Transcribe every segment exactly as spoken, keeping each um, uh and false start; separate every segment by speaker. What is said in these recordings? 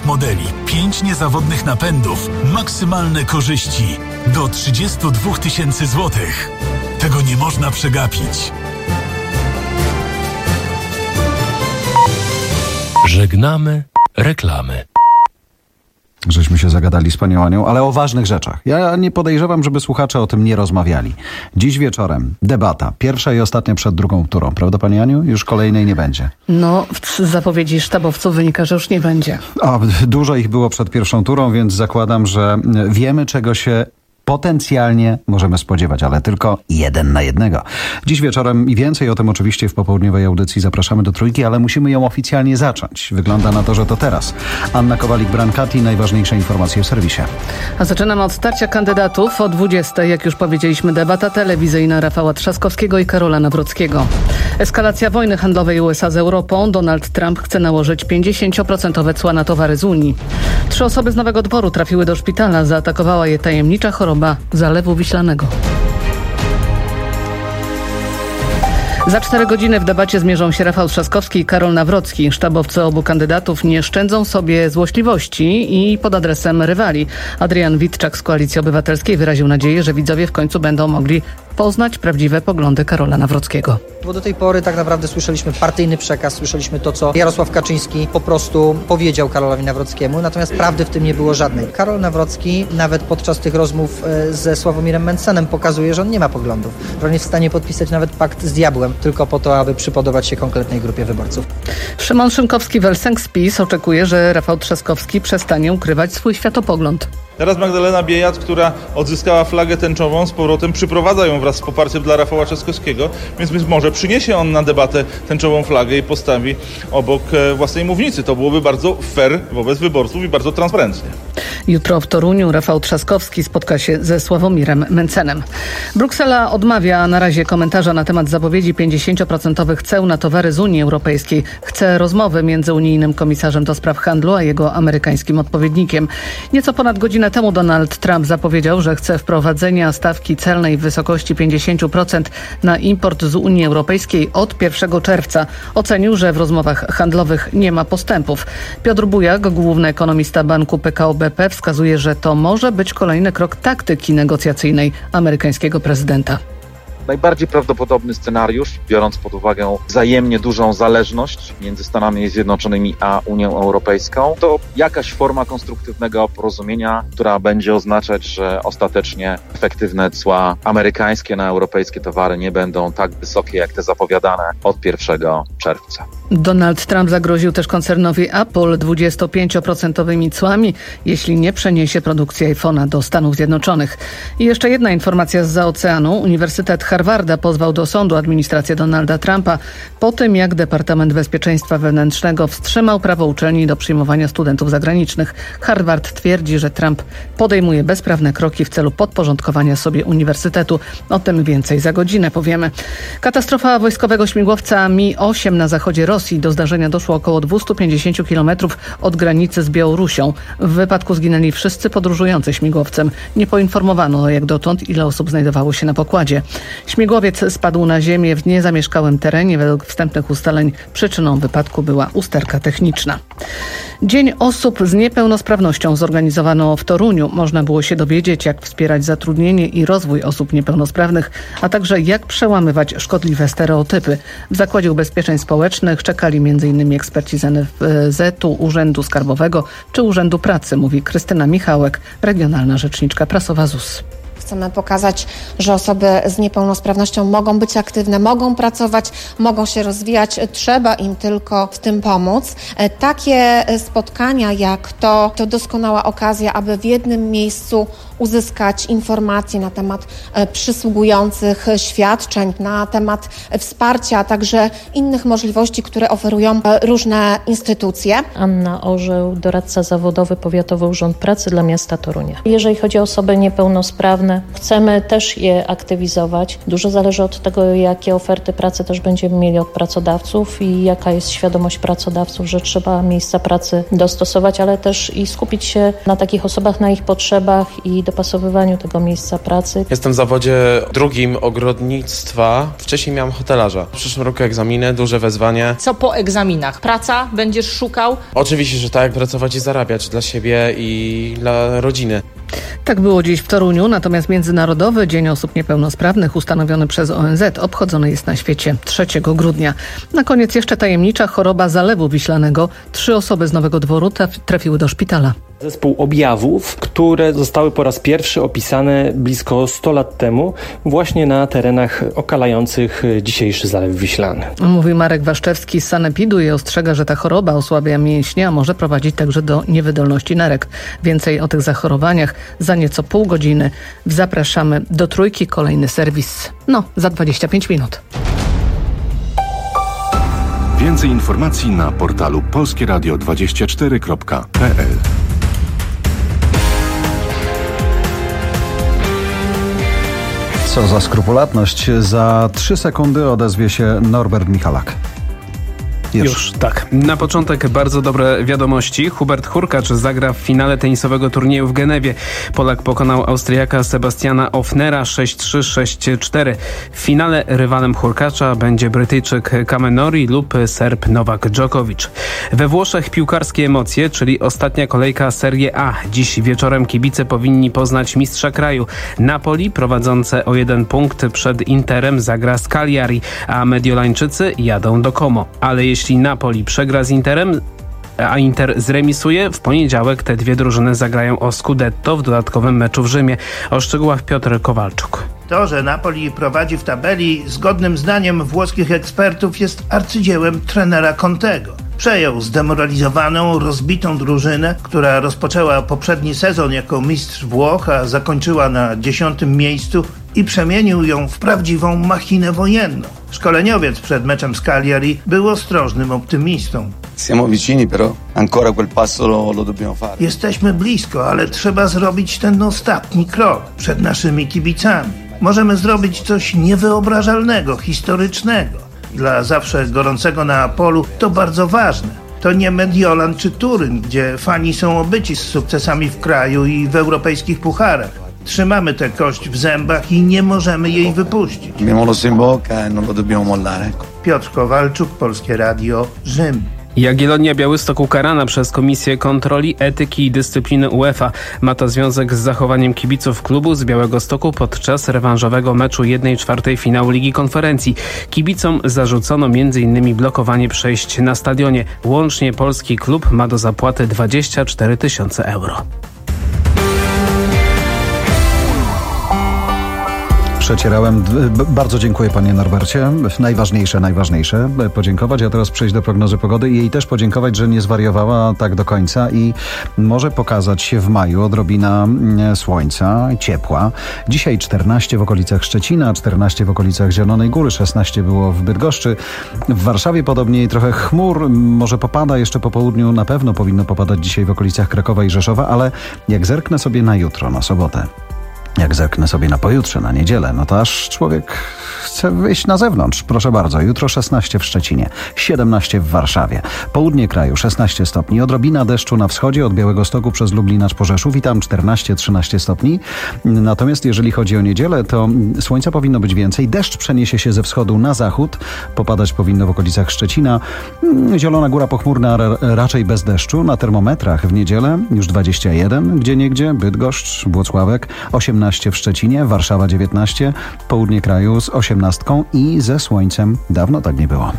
Speaker 1: nowych modeli, pięć niezawodnych napędów, maksymalne korzyści do trzydzieści dwa tysięcy złotych. Tego nie można przegapić.
Speaker 2: Żegnamy reklamy.
Speaker 3: Żeśmy się zagadali z panią Anią, ale o ważnych rzeczach. Ja nie podejrzewam, żeby słuchacze o tym nie rozmawiali. Dziś wieczorem debata. Pierwsza i ostatnia przed drugą turą. Prawda, pani Aniu? Już kolejnej nie będzie.
Speaker 4: No, z zapowiedzi sztabowców wynika, że już nie będzie.
Speaker 3: O, dużo ich było przed pierwszą turą, więc zakładam, że wiemy, czego się potencjalnie możemy spodziewać, ale tylko jeden na jednego. Dziś wieczorem i więcej o tym oczywiście w popołudniowej audycji zapraszamy do Trójki, ale musimy ją oficjalnie zacząć. Wygląda na to, że to teraz. Anna Kowalik-Brancati, najważniejsze informacje w serwisie.
Speaker 4: A zaczynamy od starcia kandydatów. O dwudziestej, jak już powiedzieliśmy, debata telewizyjna Rafała Trzaskowskiego i Karola Nawrockiego. Eskalacja wojny handlowej U S A z Europą. Donald Trump chce nałożyć pięćdziesiąt procent cła na towary z Unii. Trzy osoby z Nowego Dworu trafiły do szpitala. Zaatakowała je tajemnicza choroba Zalewu Wiślanego. Za cztery godziny w debacie zmierzą się Rafał Trzaskowski i Karol Nawrocki. Sztabowcy obu kandydatów nie szczędzą sobie złośliwości i pod adresem rywali. Adrian Witczak z Koalicji Obywatelskiej wyraził nadzieję, że widzowie w końcu będą mogli poznać prawdziwe poglądy Karola Nawrockiego.
Speaker 5: Bo do tej pory tak naprawdę słyszeliśmy partyjny przekaz, słyszeliśmy to, co Jarosław Kaczyński po prostu powiedział Karolowi Nawrockiemu, natomiast prawdy w tym nie było żadnej. Karol Nawrocki nawet podczas tych rozmów ze Sławomirem Mencenem pokazuje, że on nie ma poglądów, że on jest w stanie podpisać nawet pakt z diabłem, tylko po to, aby przypodobać się konkretnej grupie wyborców.
Speaker 4: Szymon Szynkowski-Welsenk z PiS oczekuje, że Rafał Trzaskowski przestanie ukrywać swój światopogląd.
Speaker 6: Teraz Magdalena Biejat, która odzyskała flagę tęczową, z powrotem przyprowadza ją wraz z poparciem dla Rafała Trzaskowskiego, więc być może przyniesie on na debatę tęczową flagę i postawi obok własnej mównicy. To byłoby bardzo fair wobec wyborców i bardzo transparentnie.
Speaker 4: Jutro w Toruniu Rafał Trzaskowski spotka się ze Sławomirem Mencenem. Bruksela odmawia na razie komentarza na temat zapowiedzi pięćdziesięcioprocentowych ceł na towary z Unii Europejskiej. Chce rozmowy między unijnym komisarzem do spraw handlu a jego amerykańskim odpowiednikiem. Nieco ponad godzinę temu Donald Trump zapowiedział, że chce wprowadzenia stawki celnej w wysokości pięćdziesiąt procent na import z Unii Europejskiej od pierwszego czerwca. Ocenił, że w rozmowach handlowych nie ma postępów. Piotr Bujak, główny ekonomista banku P K O B P, wskazuje, że to może być kolejny krok taktyki negocjacyjnej amerykańskiego prezydenta.
Speaker 7: Najbardziej prawdopodobny scenariusz, biorąc pod uwagę wzajemnie dużą zależność między Stanami Zjednoczonymi a Unią Europejską, to jakaś forma konstruktywnego porozumienia, która będzie oznaczać, że ostatecznie efektywne cła amerykańskie na europejskie towary nie będą tak wysokie jak te zapowiadane od pierwszego czerwca.
Speaker 4: Donald Trump zagroził też koncernowi Apple dwudziestopięcioprocentowymi cłami, jeśli nie przeniesie produkcji iPhone'a do Stanów Zjednoczonych. I jeszcze jedna informacja zza oceanu. Uniwersytet Harvarda pozwał do sądu administrację Donalda Trumpa po tym, jak Departament Bezpieczeństwa Wewnętrznego wstrzymał prawo uczelni do przyjmowania studentów zagranicznych. Harvard twierdzi, że Trump podejmuje bezprawne kroki w celu podporządkowania sobie uniwersytetu. O tym więcej za godzinę powiemy. Katastrofa wojskowego śmigłowca Mi osiem na zachodzie Rosji. Do zdarzenia doszło około dwieście pięćdziesiąt kilometrów od granicy z Białorusią. W wypadku zginęli wszyscy podróżujący śmigłowcem. Nie poinformowano jak dotąd, ile osób znajdowało się na pokładzie. Śmigłowiec spadł na ziemię w niezamieszkałym terenie. Według wstępnych ustaleń przyczyną wypadku była usterka techniczna. Dzień osób z niepełnosprawnością zorganizowano w Toruniu. Można było się dowiedzieć, jak wspierać zatrudnienie i rozwój osób niepełnosprawnych, a także jak przełamywać szkodliwe stereotypy. W Zakładzie Ubezpieczeń Społecznych czekali między innymi eksperci z N F Z-u, Urzędu Skarbowego czy Urzędu Pracy, mówi Krystyna Michałek, regionalna rzeczniczka prasowa Z U S.
Speaker 8: Chcemy pokazać, że osoby z niepełnosprawnością mogą być aktywne, mogą pracować, mogą się rozwijać. Trzeba im tylko w tym pomóc. Takie spotkania jak to, to doskonała okazja, aby w jednym miejscu uzyskać informacje na temat przysługujących świadczeń, na temat wsparcia, a także innych możliwości, które oferują różne instytucje.
Speaker 9: Anna Orzeł, doradca zawodowy, Powiatowy Urząd Pracy dla miasta Torunia. Jeżeli chodzi o osoby niepełnosprawne, bezpłatne. Chcemy też je aktywizować. Dużo zależy od tego, jakie oferty pracy też będziemy mieli od pracodawców i jaka jest świadomość pracodawców, że trzeba miejsca pracy dostosować, ale też i skupić się na takich osobach, na ich potrzebach i dopasowywaniu tego miejsca pracy.
Speaker 10: Jestem w zawodzie drugim ogrodnictwa. Wcześniej miałem hotelarza. W przyszłym roku egzaminy, duże wezwanie.
Speaker 11: Co po egzaminach? Praca? Będziesz szukał?
Speaker 10: Oczywiście, że tak, pracować i zarabiać dla siebie i dla rodziny.
Speaker 4: Tak było dziś w Toruniu, natomiast Międzynarodowy Dzień Osób Niepełnosprawnych ustanowiony przez O N Z obchodzony jest na świecie trzeciego grudnia. Na koniec jeszcze tajemnicza choroba zalewu wiślanego. Trzy osoby z Nowego Dworu trafiły do szpitala.
Speaker 12: Zespół objawów, które zostały po raz pierwszy opisane blisko sto lat temu właśnie na terenach okalających dzisiejszy Zalew Wiślany.
Speaker 4: Mówi Marek Waszczewski z Sanepidu i ostrzega, że ta choroba osłabia mięśnie, a może prowadzić także do niewydolności nerek. Więcej o tych zachorowaniach za nieco pół godziny. Zapraszamy do Trójki, kolejny serwis. No, za dwadzieścia pięć minut.
Speaker 13: Więcej informacji na portalu polskie radio dwadzieścia cztery kropka p l.
Speaker 3: Co za skrupulatność. Za trzy sekundy odezwie się Norbert Michalak. Już.
Speaker 14: Już, tak. Na początek bardzo dobre wiadomości. Hubert Hurkacz zagra w finale tenisowego turnieju w Genewie. Polak pokonał Austriaka Sebastiana Ofnera sześć trzy sześć cztery. W finale rywalem Hurkacza będzie Brytyjczyk Kamenori lub Serb Nowak Djokovic. We Włoszech piłkarskie emocje, czyli ostatnia kolejka Serie A. Dziś wieczorem kibice powinni poznać mistrza kraju. Napoli, prowadzące o jeden punkt przed Interem, zagra z Cagliari, a Mediolańczycy jadą do Como. Ale jeśli Jeśli Napoli przegra z Interem, a Inter zremisuje, w poniedziałek te dwie drużyny zagrają o Scudetto w dodatkowym meczu w Rzymie. O szczegółach Piotr Kowalczuk.
Speaker 15: To, że Napoli prowadzi w tabeli, zgodnym zdaniem włoskich ekspertów, jest arcydziełem trenera Contego. Przejął zdemoralizowaną, rozbitą drużynę, która rozpoczęła poprzedni sezon jako mistrz Włoch, a zakończyła na dziesiątym miejscu i przemienił ją w prawdziwą machinę wojenną. Szkoleniowiec przed meczem z Cagliari był ostrożnym optymistą.
Speaker 16: Siamo vicini, però ancora quel passo lo, lo dobbiamo fare.
Speaker 15: Jesteśmy blisko, ale trzeba zrobić ten ostatni krok przed naszymi kibicami. Możemy zrobić coś niewyobrażalnego, historycznego. Dla zawsze gorącego Neapolu to bardzo ważne. To nie Mediolan czy Turyn, gdzie fani są obyci z sukcesami w kraju i w europejskich pucharach. Trzymamy tę kość w zębach i nie możemy jej wypuścić.
Speaker 16: Abbiamo l'osso in bocca e non lo dobbiamo mollare.
Speaker 15: Piotr Kowalczuk, Polskie Radio, Rzym.
Speaker 14: Jagiellonia Białystok ukarana przez Komisję Kontroli Etyki i Dyscypliny UEFA. Ma to związek z zachowaniem kibiców klubu z Białegostoku podczas rewanżowego meczu jednej czwartej finału Ligi Konferencji. Kibicom zarzucono między innymi blokowanie przejść na stadionie. Łącznie polski klub ma do zapłaty dwadzieścia cztery tysiące euro.
Speaker 3: Przecierałem. Bardzo dziękuję panie Norbercie. Najważniejsze, najważniejsze podziękować, a teraz przejść do prognozy pogody i jej też podziękować, że nie zwariowała tak do końca i może pokazać się w maju odrobina słońca, ciepła. Dzisiaj czternaście w okolicach Szczecina, czternaście w okolicach Zielonej Góry, szesnaście było w Bydgoszczy. W Warszawie podobnie trochę chmur, może popada jeszcze po południu, na pewno powinno popadać dzisiaj w okolicach Krakowa i Rzeszowa, ale jak zerknę sobie na jutro, na sobotę, jak zerknę sobie na pojutrze, na niedzielę, no to aż człowiek chce wyjść na zewnątrz. Proszę bardzo, jutro szesnaście w Szczecinie, siedemnaście w Warszawie. Południe kraju szesnaście stopni, odrobina deszczu na wschodzie od Białegostoku przez Lublin aż po Rzeszów i tam czternaście trzynaście stopni. Natomiast jeżeli chodzi o niedzielę, to słońca powinno być więcej. Deszcz przeniesie się ze wschodu na zachód, popadać powinno w okolicach Szczecina. Zielona Góra pochmurna, raczej bez deszczu. Na termometrach w niedzielę już dwadzieścia jeden, gdzieniegdzie, Bydgoszcz, Włocławek, osiemnaście w Szczecinie, Warszawa dziewiętnaście, południe kraju z osiemnastką i ze słońcem. Dawno tak nie było.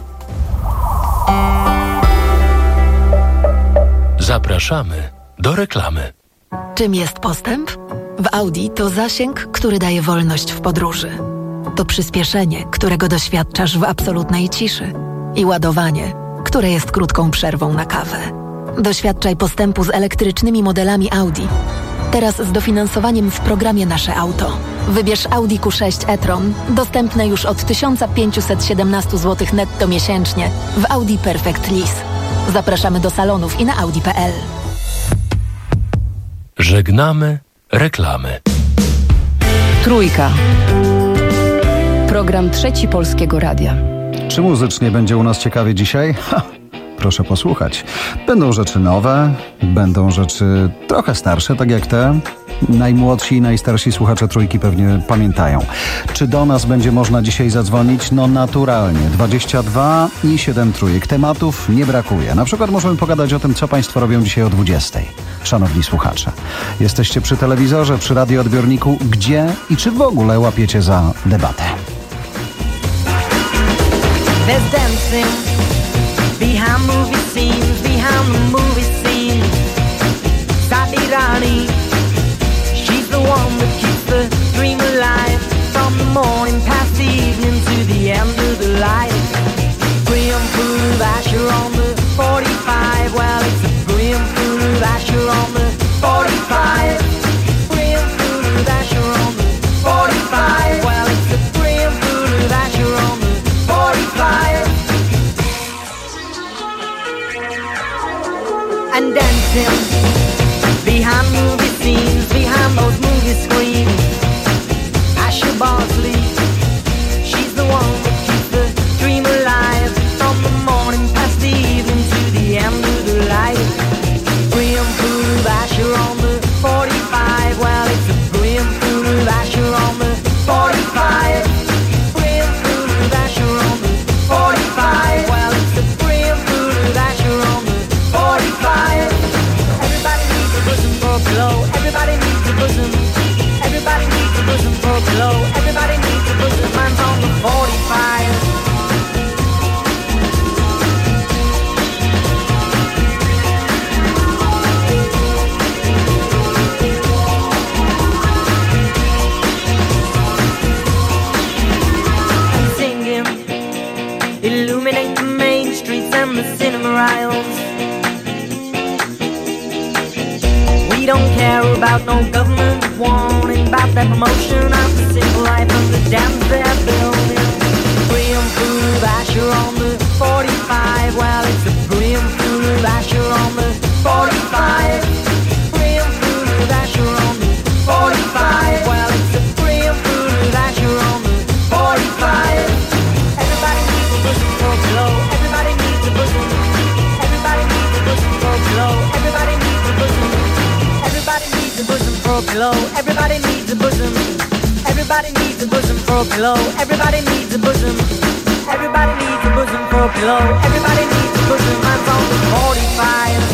Speaker 2: Zapraszamy do reklamy.
Speaker 17: Czym jest postęp? W Audi to zasięg, który daje wolność w podróży. To przyspieszenie, którego doświadczasz w absolutnej ciszy. I ładowanie, które jest krótką przerwą na kawę. Doświadczaj postępu z elektrycznymi modelami Audi. Teraz z dofinansowaniem w programie Nasze Auto. Wybierz Audi Q sześć e-tron, dostępne już od tysiąc pięćset siedemnaście złotych netto miesięcznie w Audi Perfect Lease. Zapraszamy do salonów i na audi kropka p l.
Speaker 2: Żegnamy reklamy.
Speaker 18: Trójka. Program Trzeci Polskiego Radia.
Speaker 3: Czy muzycznie będzie u nas ciekawie dzisiaj? Ha, proszę posłuchać. Będą rzeczy nowe, będą rzeczy trochę starsze, tak jak te. Najmłodsi i najstarsi słuchacze Trójki pewnie pamiętają. Czy do nas będzie można dzisiaj zadzwonić? No naturalnie. dwadzieścia dwa i siedem trójek. Tematów nie brakuje. Na przykład możemy pogadać o tym, co Państwo robią dzisiaj o dwudziestej. Szanowni słuchacze, jesteście przy telewizorze, przy radioodbiorniku. Gdzie i czy w ogóle łapiecie za debatę?
Speaker 19: There's dancing behind movie scenes, behind the movie scene. Sadi Rani, she's the one that keeps the dream alive. From the morning past the evening to the end of the light. Graham full of Asher on the forty-five. Well, it's a Graham full of Asher on the forty-five. Graham full of Asher on the forty-five. Well, it's a Graham full of Asher on the forty-five. And dancing behind movie scenes, behind those movie screens. Asher Bosley, she's the one that keeps the dream alive. From the morning past the evening to the end of the light. Graham full of Asher on the forty-five. Well, it's a Graham full of Asher on the forty-five. Graham full of Asher on the forty-five. Well, it's a Graham full of Asher on the forty-five. Everybody needs a bosom for a pillow. Everybody needs a bosom. Everybody needs a bosom for a pillow. Everybody needs a bosom. Mine's on the forty-five. And singing, illuminate the main streets and the cinema aisles. We don't care about no government warning about that promotion of the simple life of the dams they're building. Graham full of Asher on the forty-five. Well, it's a Graham full of Asher on the forty-five. Graham full of Asher on the forty-five. Well, it's a Graham full of Asher on the forty-five. Everybody needs a bosom for a pillow. Everybody needs a bosom. Everybody needs a bosom for a pillow. Everybody needs a bosom. Everybody needs a bosom for a pillow. Everybody needs a bosom. Everybody needs a bosom for a pillow. Everybody needs a bosom. Everybody needs a bosom for a pillow. Everybody needs a bosom. Mine's on the forty-five.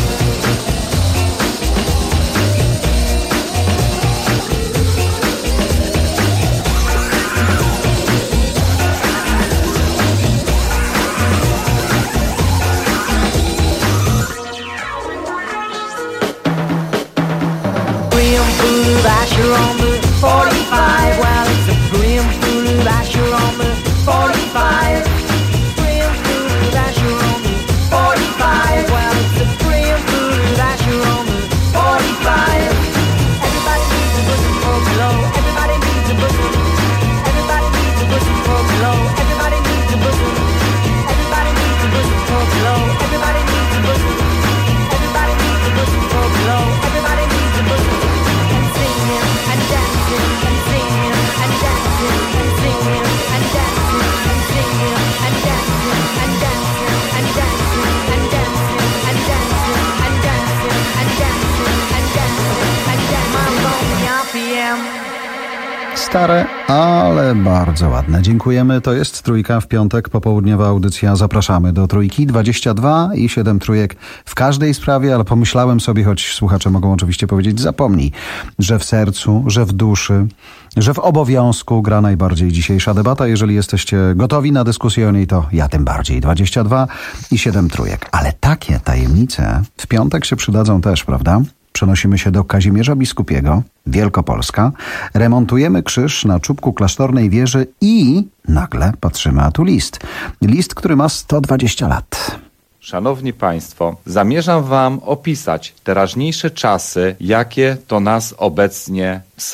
Speaker 19: Graham full of Asher on the forty-five. Well, it's a Graham full of Asher on the forty-five. Graham full of Asher on the forty-five. Well, it's a Graham full of Asher on the forty-five. Everybody needs a bosom for a pillow. Everybody needs a bosom. Everybody needs a bosom for a pillow. Everybody needs a bosom. Everybody needs a bosom for a pillow. Everybody needs a bosom. Everybody needs a bosom for a pillow. Everybody needs a bosom. And singing and dancing and singing and dancing and singing and dancing and singing and dancing and dancing and dancing and dancing and dancing and dancing and dancing and dancing and dancing. Mine's on the R P M.
Speaker 3: Stare, ale bardzo ładne. Dziękujemy. To jest Trójka w piątek, popołudniowa audycja. Zapraszamy do Trójki. dwadzieścia dwa i siedem trójek w każdej sprawie, ale pomyślałem sobie, choć słuchacze mogą oczywiście powiedzieć, zapomnij, że w sercu, że w duszy, że w obowiązku gra najbardziej dzisiejsza debata. Jeżeli jesteście gotowi na dyskusję o niej, to ja tym bardziej. dwadzieścia dwa i siedem trójek. Ale takie tajemnice w piątek się przydadzą też, prawda? Przenosimy się do Kazimierza Biskupiego, Wielkopolska, remontujemy krzyż na czubku klasztornej wieży i nagle patrzymy, a tu list. List, który ma sto dwadzieścia lat.
Speaker 20: Szanowni Państwo, zamierzam Wam opisać teraźniejsze czasy, jakie to nas obecnie są.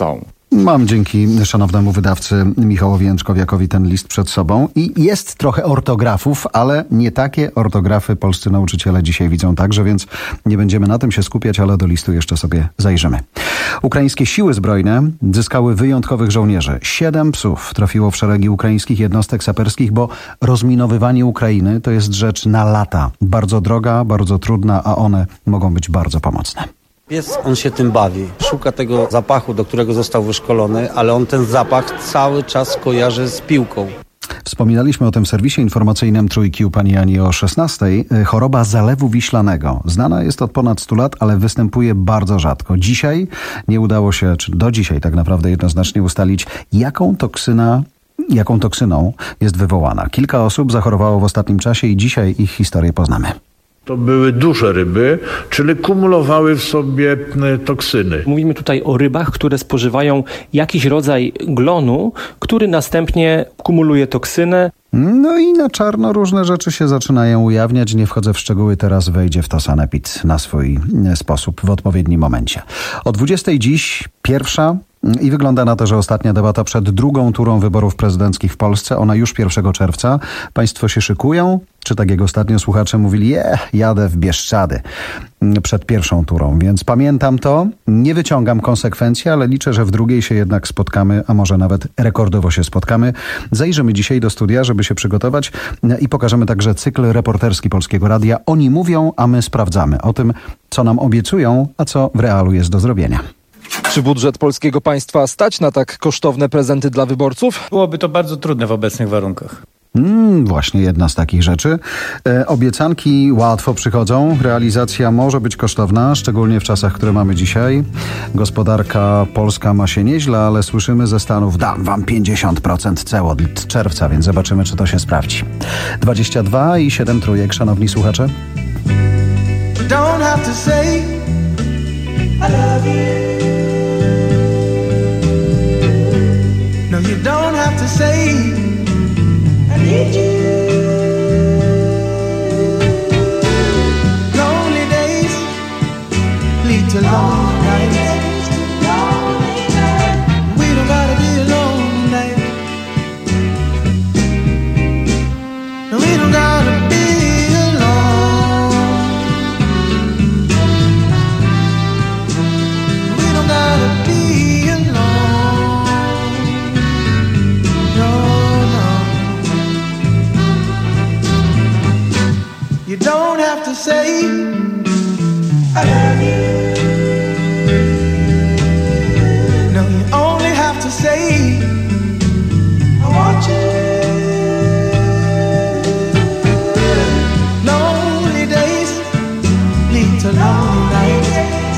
Speaker 3: Mam dzięki szanownemu wydawcy Michałowi Jędrzkowiakowi ten list przed sobą i jest trochę ortografów, ale nie takie ortografy polscy nauczyciele dzisiaj widzą także, więc nie będziemy na tym się skupiać, ale do listu jeszcze sobie zajrzymy. Ukraińskie siły zbrojne zyskały wyjątkowych żołnierzy. Siedem psów trafiło w szeregi ukraińskich jednostek saperskich, bo rozminowywanie Ukrainy to jest rzecz na lata. Bardzo droga, bardzo trudna, a one mogą być bardzo pomocne.
Speaker 21: Pies, on się tym bawi. Szuka tego zapachu, do którego został wyszkolony, ale on ten zapach cały czas kojarzy z piłką.
Speaker 3: Wspominaliśmy o tym w serwisie informacyjnym Trójki u pani Ani o szesnastej. Choroba zalewu wiślanego. Znana jest od ponad stu lat, ale występuje bardzo rzadko. Dzisiaj nie udało się, czy do dzisiaj tak naprawdę jednoznacznie ustalić, jaką toksyna jaką toksyną jest wywołana. Kilka osób zachorowało w ostatnim czasie i dzisiaj ich historię poznamy.
Speaker 22: To były duże ryby, czyli kumulowały w sobie toksyny.
Speaker 12: Mówimy tutaj o rybach, które spożywają jakiś rodzaj glonu, który następnie kumuluje toksynę.
Speaker 3: No i na czarno różne rzeczy się zaczynają ujawniać. Nie wchodzę w szczegóły, teraz wejdzie w to sanepid na swój sposób w odpowiednim momencie. O dwudziestej dziś pierwsza i wygląda na to, że ostatnia debata przed drugą turą wyborów prezydenckich w Polsce. Ona już pierwszego czerwca. Państwo się szykują? Czy tak jak ostatnio słuchacze mówili, je, jadę w Bieszczady przed pierwszą turą. Więc pamiętam to, nie wyciągam konsekwencji, ale liczę, że w drugiej się jednak spotkamy, a może nawet rekordowo się spotkamy. Zajrzymy dzisiaj do studia, żeby się przygotować i pokażemy także cykl reporterski Polskiego Radia. Oni mówią, a my sprawdzamy. O tym, co nam obiecują, a co w realu jest do zrobienia.
Speaker 23: Czy budżet polskiego państwa stać na tak kosztowne prezenty dla wyborców?
Speaker 24: Byłoby to bardzo trudne w obecnych warunkach.
Speaker 3: Mm, właśnie jedna z takich rzeczy. E, obiecanki łatwo przychodzą, realizacja może być kosztowna, szczególnie w czasach, które mamy dzisiaj. Gospodarka polska ma się nieźle, ale słyszymy ze Stanów, dam wam pięćdziesiąt procent cel od czerwca, więc zobaczymy, czy to się sprawdzi. dwadzieścia dwa i siedem trójek, szanowni słuchacze.
Speaker 19: Don't have to say I love you. No, you don't have to say I need you. Lonely days lead to lonely nights. We don't gotta be alone tonight. No, we don't gotta be alone. We don't gotta be alone. No, no. You don't have to say I love you. No, you only have to say I want you. Lonely days lead to lonely nights.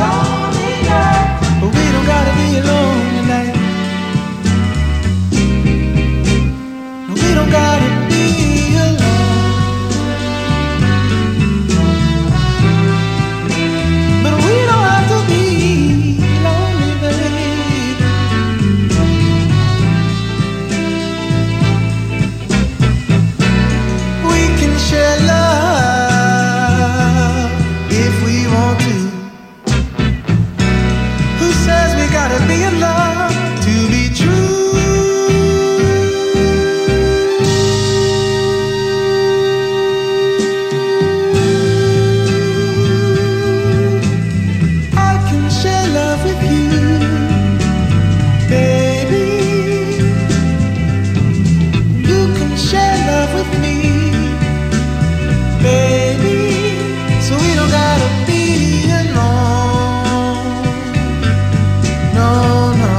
Speaker 19: But we don't gotta be alone tonight. We don't gotta be alone. But we don't have to be lonely, babe. We can share love if we want to. Who says we gotta be in love to be true? I can share love with you, baby. You can share love with me, baby. So we don't gotta be alone. No, no.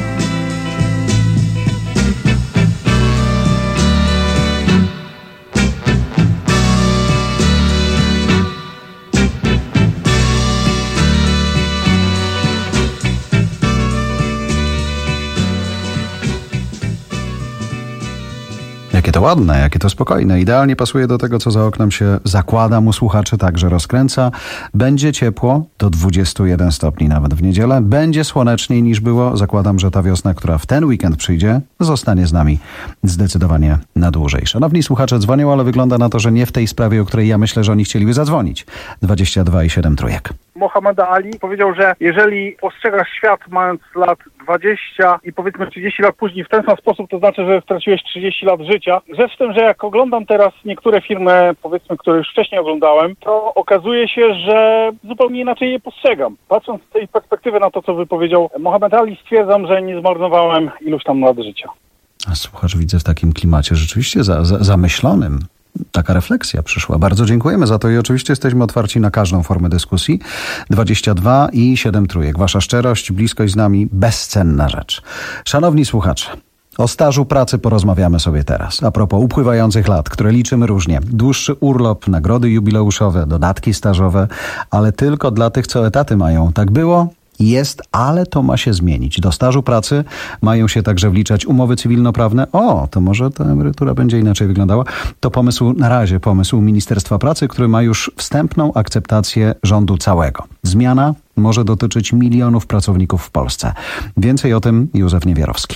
Speaker 3: Jakie to ładne, jakie to spokojne. Idealnie pasuje do tego, co za oknem się zakładam u słuchaczy, także rozkręca. Będzie ciepło do dwudziestu jeden stopni nawet w niedzielę. Będzie słoneczniej niż było. Zakładam, że ta wiosna, która w ten weekend przyjdzie, zostanie z nami zdecydowanie na dłużej. Szanowni słuchacze dzwonią, ale wygląda na to, że nie w tej sprawie, o której ja myślę, że oni chcieliby zadzwonić. dwadzieścia dwa i siedem trójek.
Speaker 1: Mohameda Ali powiedział, że jeżeli postrzegasz świat mając lat dwadzieścia i powiedzmy trzydzieści lat później w ten sam sposób, to znaczy, że straciłeś trzydzieści lat życia. Rzecz w tym, że jak oglądam teraz niektóre filmy, powiedzmy, które już wcześniej oglądałem, to okazuje się, że zupełnie inaczej je postrzegam. Patrząc z tej perspektywy na to, co wypowiedział Mohamed Ali, stwierdzam, że nie zmarnowałem iluś tam lat życia.
Speaker 3: A słuchacz, widzę w takim klimacie rzeczywiście za, za, zamyślonym. Taka refleksja przyszła. Bardzo dziękujemy za to i oczywiście jesteśmy otwarci na każdą formę dyskusji. dwadzieścia dwa i siedem trójek. Wasza szczerość, bliskość z nami, bezcenna rzecz. Szanowni słuchacze, o stażu pracy porozmawiamy sobie teraz. A propos upływających lat, które liczymy różnie. Dłuższy urlop, nagrody jubileuszowe, dodatki stażowe, ale tylko dla tych, co etaty mają. Tak było? Jest, ale to ma się zmienić. Do stażu pracy mają się także wliczać umowy cywilnoprawne. O, to może ta emerytura będzie inaczej wyglądała. To pomysł, na razie pomysł Ministerstwa Pracy, który ma już wstępną akceptację rządu całego. Zmiana może dotyczyć milionów pracowników w Polsce. Więcej o tym Józef Niewierowski.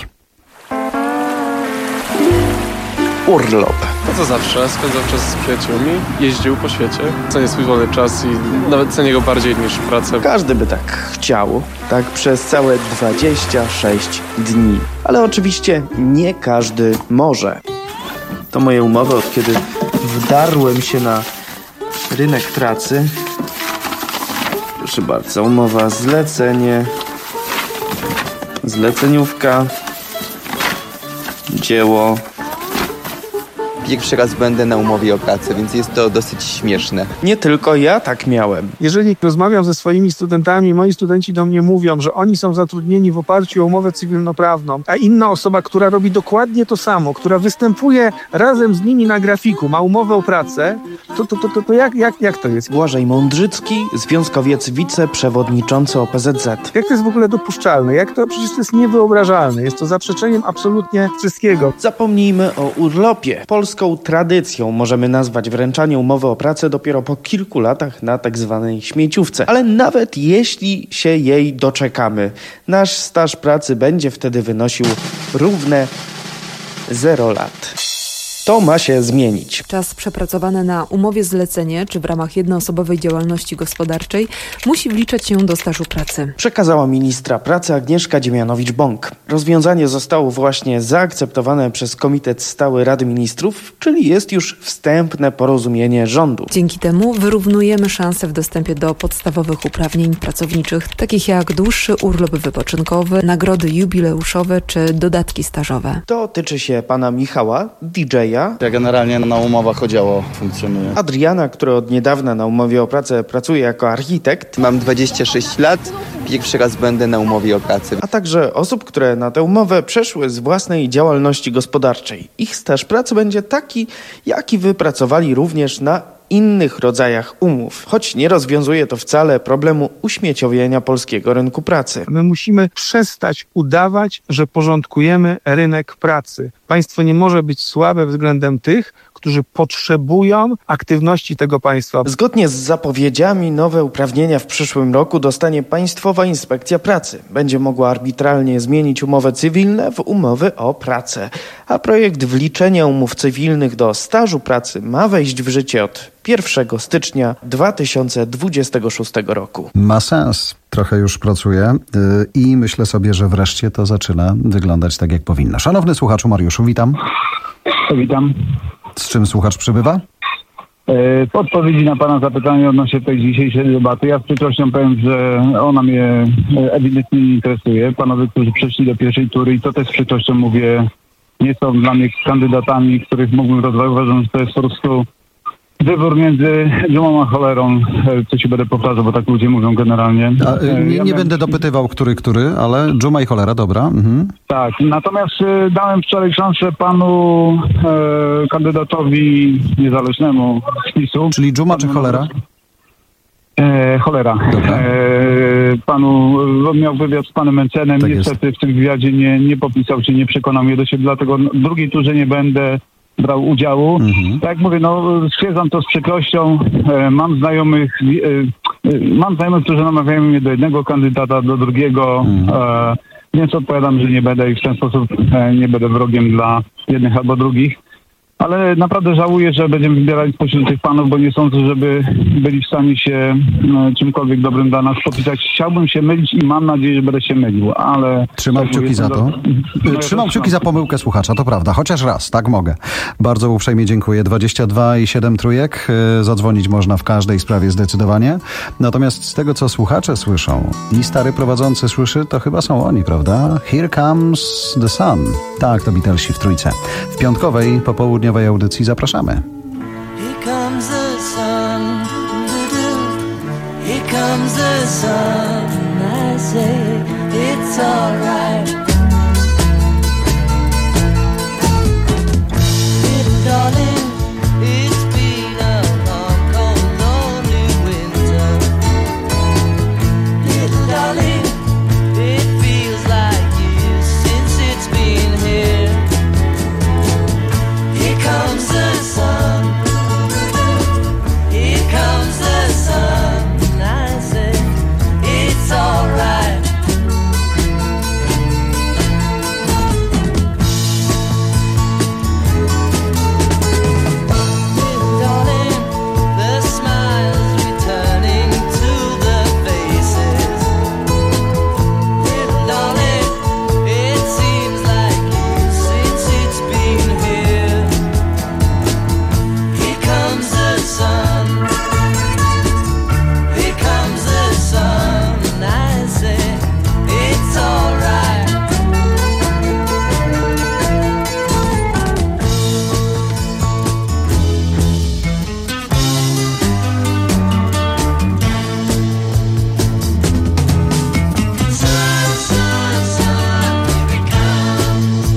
Speaker 10: Urlop. No to zawsze spędzał czas z przyjaciółmi, jeździł po świecie, cenię swój wolny czas i nawet cenię go bardziej niż pracę.
Speaker 5: Każdy by tak chciał, tak przez całe dwadzieścia sześć dni. Ale oczywiście nie każdy może. To moje umowy, od kiedy wdarłem się na rynek pracy. Proszę bardzo, umowa zlecenie, zleceniówka, dzieło.
Speaker 6: Pierwszy raz będę na umowie o pracę, więc jest to dosyć śmieszne.
Speaker 5: Nie tylko ja tak miałem.
Speaker 7: Jeżeli rozmawiam ze swoimi studentami, moi studenci do mnie mówią, że oni są zatrudnieni w oparciu o umowę cywilnoprawną, a inna osoba, która robi dokładnie to samo, która występuje razem z nimi na grafiku, ma umowę o pracę, to, to, to, to, to jak, jak, jak to jest?
Speaker 5: Błażej Mądrzycki, związkowiec wiceprzewodniczący O P Z Z.
Speaker 7: Jak to jest w ogóle dopuszczalne? Jak to? Przecież to jest niewyobrażalne. Jest to zaprzeczeniem absolutnie wszystkiego.
Speaker 5: Zapomnijmy o urlopie. Polską tradycją możemy nazwać wręczanie umowy o pracę dopiero po kilku latach na tak zwanej śmieciówce. Ale nawet jeśli się jej doczekamy, nasz staż pracy będzie wtedy wynosił równe zero lat. To ma się zmienić.
Speaker 25: Czas przepracowany na umowie zlecenie czy w ramach jednoosobowej działalności gospodarczej musi wliczać się do stażu pracy.
Speaker 5: Przekazała ministra pracy Agnieszka Dziemianowicz-Bąk. Rozwiązanie zostało właśnie zaakceptowane przez Komitet Stały Rady Ministrów, czyli jest już wstępne porozumienie rządu.
Speaker 25: Dzięki temu wyrównujemy szanse w dostępie do podstawowych uprawnień pracowniczych, takich jak dłuższy urlop wypoczynkowy, nagrody jubileuszowe czy dodatki stażowe.
Speaker 5: To tyczy się pana Michała, D J-a.
Speaker 21: Ja generalnie na umowach o dzieło funkcjonuję.
Speaker 5: Adriana, który od niedawna na umowie o pracę pracuje jako architekt.
Speaker 6: Mam dwadzieścia sześć lat, pierwszy raz będę na umowie o pracę.
Speaker 5: A także osób, które na tę umowę przeszły z własnej działalności gospodarczej. Ich staż pracy będzie taki, jaki wypracowali również na innych rodzajach umów, choć nie rozwiązuje to wcale problemu uśmieciowienia polskiego rynku pracy.
Speaker 7: My musimy przestać udawać, że porządkujemy rynek pracy. Państwo nie może być słabe względem tych, którzy potrzebują aktywności tego państwa.
Speaker 5: Zgodnie z zapowiedziami nowe uprawnienia w przyszłym roku dostanie Państwowa Inspekcja Pracy. Będzie mogła arbitralnie zmienić umowy cywilne w umowy o pracę. A projekt wliczenia umów cywilnych do stażu pracy ma wejść w życie od pierwszego stycznia dwa tysiące dwudziestego szóstego roku.
Speaker 3: Ma sens. Trochę już pracuję yy, i myślę sobie, że wreszcie to zaczyna wyglądać tak, jak powinno. Szanowny słuchaczu Mariuszu, witam.
Speaker 25: Witam.
Speaker 3: Z czym słuchacz przybywa?
Speaker 25: W odpowiedzi na pana zapytanie odnośnie tej dzisiejszej debaty, ja z przykrością powiem, że ona mnie ewidentnie nie interesuje. Panowie, którzy przeszli do pierwszej tury, i to też z przykrością mówię, nie są dla mnie kandydatami, których mógłbym rozważać. Uważam, że to jest po prostu wybór między dżumą a cholerą, co się będę powtarzał, bo tak ludzie mówią generalnie.
Speaker 3: A, nie nie ja będę miałem... dopytywał, który, który, ale dżuma i cholera, dobra. Mhm.
Speaker 25: Tak, natomiast y, dałem wczoraj szansę panu y, kandydatowi niezależnemu z PiS-u.
Speaker 3: Czyli dżuma czy cholera?
Speaker 25: E, cholera. E, panu, on miał wywiad z panem Mencenem, tak niestety jest. W tym wywiadzie nie, nie popisał się, nie przekonał mnie do siebie, dlatego w drugiej turze nie będę brał udziału. Mhm. Tak jak mówię, no stwierdzam to z przykrością. E, mam znajomych, e, e, mam znajomych, którzy namawiają mnie do jednego kandydata, do drugiego, mhm. e, więc odpowiadam, że nie będę i w ten sposób e, nie będę wrogiem dla jednych albo drugich. Ale naprawdę żałuję, że będziemy wybierali spośród tych panów, bo nie sądzę, żeby byli w stanie się e, czymkolwiek dobrym dla nas podpisać. Chciałbym się mylić i mam nadzieję, że będę się mylił, ale...
Speaker 3: Trzymam kciuki za to.
Speaker 25: No,
Speaker 3: Trzymam kciuki za pomyłkę słuchacza, to prawda. Chociaż raz, tak mogę. Bardzo uprzejmie dziękuję. dwadzieścia dwa i siedem trójek. E, zadzwonić można w każdej sprawie zdecydowanie. Natomiast z tego, co słuchacze słyszą i stary prowadzący słyszy, to chyba są oni, prawda? Here comes the sun. Tak, to Beatlesi w trójce. W piątkowej, popołudniowej audycji zapraszamy.
Speaker 19: Here comes the sun, here comes the sun, I say it's alright. Little darling, it's been a long, cold, lonely winter. Little darling, it feels like years since it's been here. Here comes the sun, here comes the sun, I say it's alright. Little darling, the smiles returning to the faces. Little darling, it seems like years since it's been here. Here comes the sun, here comes the sun, I say it's alright. Sun, sun, sun, here it comes.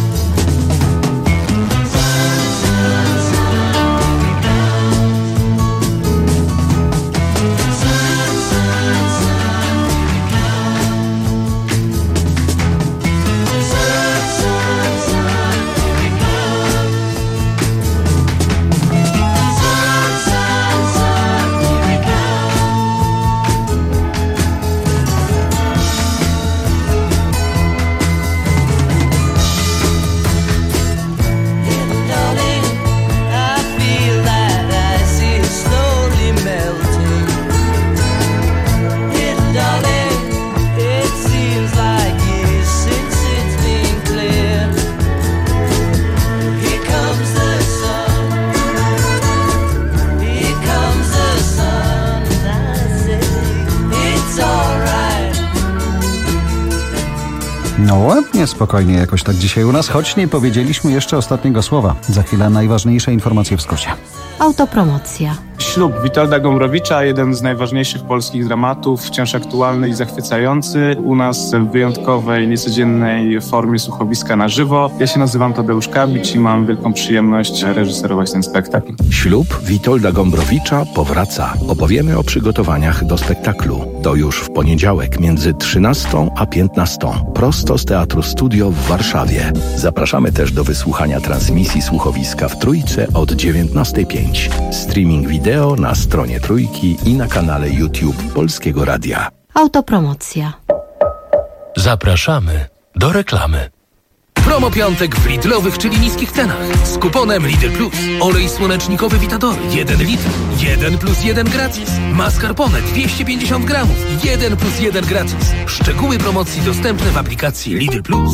Speaker 19: Sun, sun, sun, here it comes. Sun, sun, sun, here it comes. Sun, sun, sun, here it comes. Sun, sun, sun, here it Little darling, I feel that ice is slowly melting. Little darling, it seems like years since it's been clear. Here comes the sun, here comes the sun, I say it's alright.
Speaker 3: No ładnie, spokojnie jakoś tak dzisiaj u nas, choć nie powiedzieliśmy jeszcze ostatniego słowa. Za chwilę najważniejsze informacje w skrócie.
Speaker 4: Autopromocja.
Speaker 8: Ślub Witolda Gombrowicza, jeden z najważniejszych polskich dramatów, wciąż aktualny i zachwycający. U nas w wyjątkowej, niecodziennej formie słuchowiska na żywo. Ja się nazywam Tadeusz Kabić i mam wielką przyjemność reżyserować ten spektakl.
Speaker 9: Ślub Witolda Gombrowicza powraca. Opowiemy o przygotowaniach do spektaklu. To już w poniedziałek między trzynastą a piętnastą. Prosto z Teatru Studio w Warszawie. Zapraszamy też do wysłuchania transmisji słuchowiska w Trójce od dziewiętnastej pięć. Streaming wideo na stronie Trójki i na kanale YouTube Polskiego Radia.
Speaker 4: Autopromocja.
Speaker 2: Zapraszamy do reklamy.
Speaker 11: Promo piątek w Lidlowych, czyli niskich cenach. Z kuponem Lidl Plus. Olej słonecznikowy Vitadory jeden litr. jeden plus jeden gratis. Mascarpone dwieście pięćdziesiąt gramów. jeden plus jeden gratis. Szczegóły promocji dostępne w aplikacji Lidl Plus.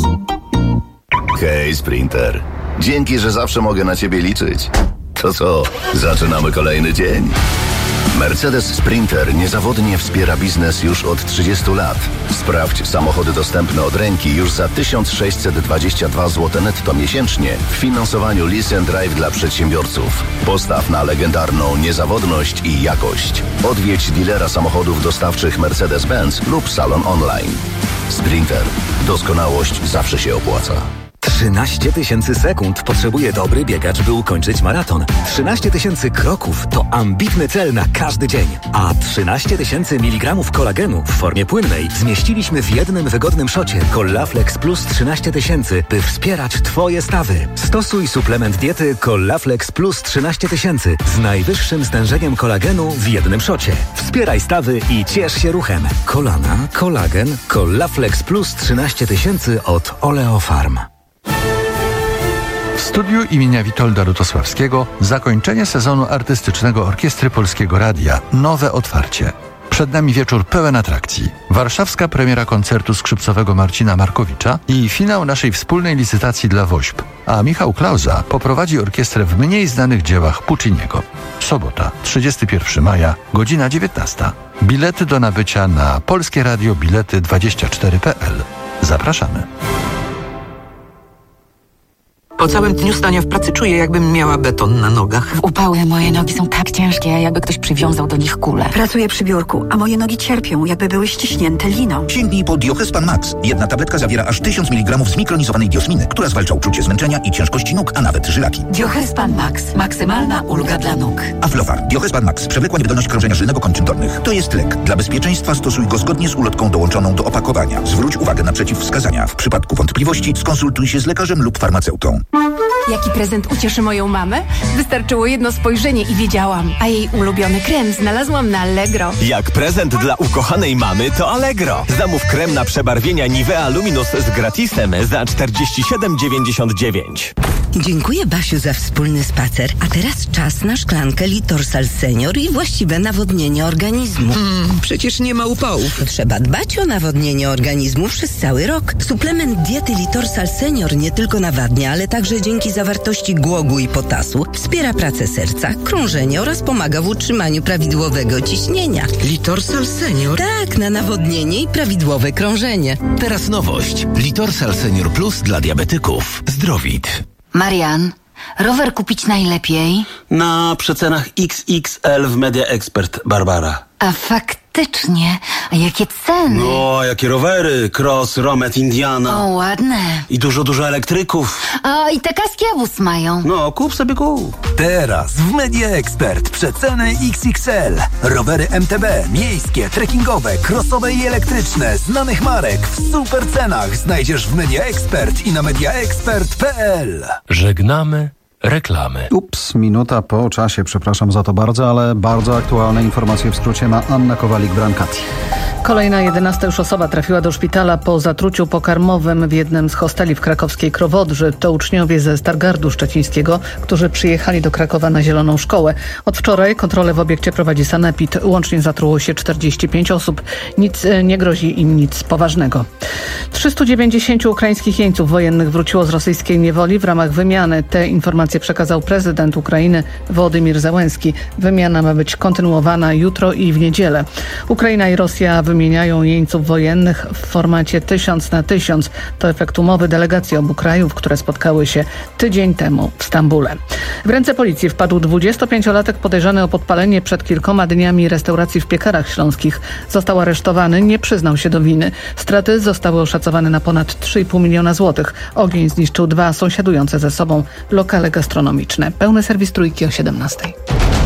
Speaker 13: Hej, Sprinter. Dzięki, że zawsze mogę na ciebie liczyć. To co, zaczynamy kolejny dzień? Mercedes Sprinter niezawodnie wspiera biznes już od trzydziestu lat. Sprawdź samochody dostępne od ręki już za tysiąc sześćset dwadzieścia dwa złote netto miesięcznie w finansowaniu Lease and Drive dla przedsiębiorców. Postaw na legendarną niezawodność i jakość. Odwiedź dealera samochodów dostawczych Mercedes-Benz lub salon online. Sprinter. Doskonałość zawsze się opłaca.
Speaker 26: trzynaście tysięcy sekund potrzebuje dobry biegacz, by ukończyć maraton. trzynaście tysięcy kroków to ambitny cel na każdy dzień. A trzynaście tysięcy miligramów kolagenu w formie płynnej zmieściliśmy w jednym wygodnym szocie Collaflex Plus trzynaście tysięcy, by wspierać Twoje stawy. Stosuj suplement diety Collaflex Plus trzynaście tysięcy z najwyższym stężeniem kolagenu w jednym szocie. Wspieraj stawy i ciesz się ruchem. Kolana, kolagen, Collaflex Plus trzynaście tysięcy od Oleofarm.
Speaker 14: W studiu imienia Witolda Lutosławskiego zakończenie sezonu artystycznego Orkiestry Polskiego Radia. Nowe otwarcie. Przed nami wieczór pełen atrakcji. Warszawska premiera koncertu skrzypcowego Marcina Markowicza i finał naszej wspólnej licytacji dla WOŚP. A Michał Klauza poprowadzi orkiestrę w mniej znanych dziełach Pucciniego. Sobota, trzydziestego pierwszego maja, godzina dziewiętnasta. Bilety do nabycia na Polskie Radio Bilety dwadzieścia cztery kropka p l. Zapraszamy.
Speaker 15: Po całym dniu stania w pracy czuję, jakbym miała beton na nogach.
Speaker 16: W upały moje nogi są tak ciężkie, jakby ktoś przywiązał do nich kulę.
Speaker 17: Pracuję przy biurku, a moje nogi cierpią, jakby były ściśnięte liną.
Speaker 18: Sięgnij po Diohespan Max. Jedna tabletka zawiera aż tysiąc miligramów zmikronizowanej diosminy, która zwalcza uczucie zmęczenia i ciężkości nóg, a nawet żylaki.
Speaker 16: Diohespan Max. Maksymalna ulga dla nóg.
Speaker 18: Aflofar. Diohespan Max. Przewlekła niewydolność krążenia żylnego kończyn dolnych. To jest lek. Dla bezpieczeństwa stosuj go zgodnie z ulotką dołączoną do opakowania. Zwróć uwagę na przeciwwskazania. W przypadku wątpliwości skonsultuj się z lekarzem lub farmaceutą.
Speaker 20: Jaki prezent ucieszy moją mamę? Wystarczyło jedno spojrzenie i wiedziałam. A jej ulubiony krem znalazłam na Allegro.
Speaker 27: Jak prezent dla ukochanej mamy to Allegro. Zamów krem na przebarwienia Nivea Luminous z gratisem za czterdzieści siedem dziewięćdziesiąt dziewięć.
Speaker 28: Dziękuję, Basiu, za wspólny spacer. A teraz czas na szklankę Litorsal Senior i właściwe nawodnienie organizmu.
Speaker 15: Mm, przecież nie ma upałów.
Speaker 28: Trzeba dbać o nawodnienie organizmu przez cały rok. Suplement diety Litorsal Senior nie tylko nawadnia, ale także dzięki zawartości głogu i potasu wspiera pracę serca, krążenie oraz pomaga w utrzymaniu prawidłowego ciśnienia.
Speaker 15: Litorsal Senior?
Speaker 28: Tak, na nawodnienie i prawidłowe krążenie.
Speaker 26: Teraz nowość. Litorsal Senior Plus dla diabetyków. Zdrowit.
Speaker 4: Marian, rower kupić najlepiej?
Speaker 29: Na przecenach X X L w Media Expert, Barbara.
Speaker 4: A faktycznie, a jakie ceny?
Speaker 29: No, jakie rowery, Cross, Romet, Indiana.
Speaker 4: O, ładne.
Speaker 29: I dużo, dużo elektryków.
Speaker 4: A i te kaski Abus mają.
Speaker 29: No, kup sobie kup.
Speaker 26: Teraz w Media Expert przeceny X X L. Rowery M T B, miejskie, trekkingowe, crossowe i elektryczne, znanych marek w super cenach znajdziesz w Media Expert i na mediaexpert kropka p l.
Speaker 2: Żegnamy reklamy.
Speaker 3: Ups, minuta po czasie, przepraszam za to bardzo, ale bardzo aktualne informacje w skrócie ma Anna Kowalik-Brancati.
Speaker 30: Kolejna jedenasta już osoba trafiła do szpitala po zatruciu pokarmowym w jednym z hosteli w krakowskiej Krowodrzy. To uczniowie ze Stargardu Szczecińskiego, którzy przyjechali do Krakowa na Zieloną Szkołę. Od wczoraj kontrolę w obiekcie prowadzi sanepid. Łącznie zatruło się czterdzieści pięć osób. Nic nie grozi im nic poważnego. trzystu dziewięćdziesięciu ukraińskich jeńców wojennych wróciło z rosyjskiej niewoli w ramach wymiany. Te informacje przekazał prezydent Ukrainy Wołodymyr Zełenski. Wymiana ma być kontynuowana jutro i w niedzielę. Ukraina i Rosja wymieniają jeńców wojennych w formacie tysiąc na tysiąc. To efekt umowy delegacji obu krajów, które spotkały się tydzień temu w Stambule. W ręce policji wpadł dwudziestopięciolatek podejrzany o podpalenie przed kilkoma dniami restauracji w Piekarach Śląskich. Został aresztowany, nie przyznał się do winy. Straty zostały oszacowane na ponad trzy i pół miliona złotych. Ogień zniszczył dwa sąsiadujące ze sobą lokale gastronomiczne. Pełny serwis Trójki o siedemnastej.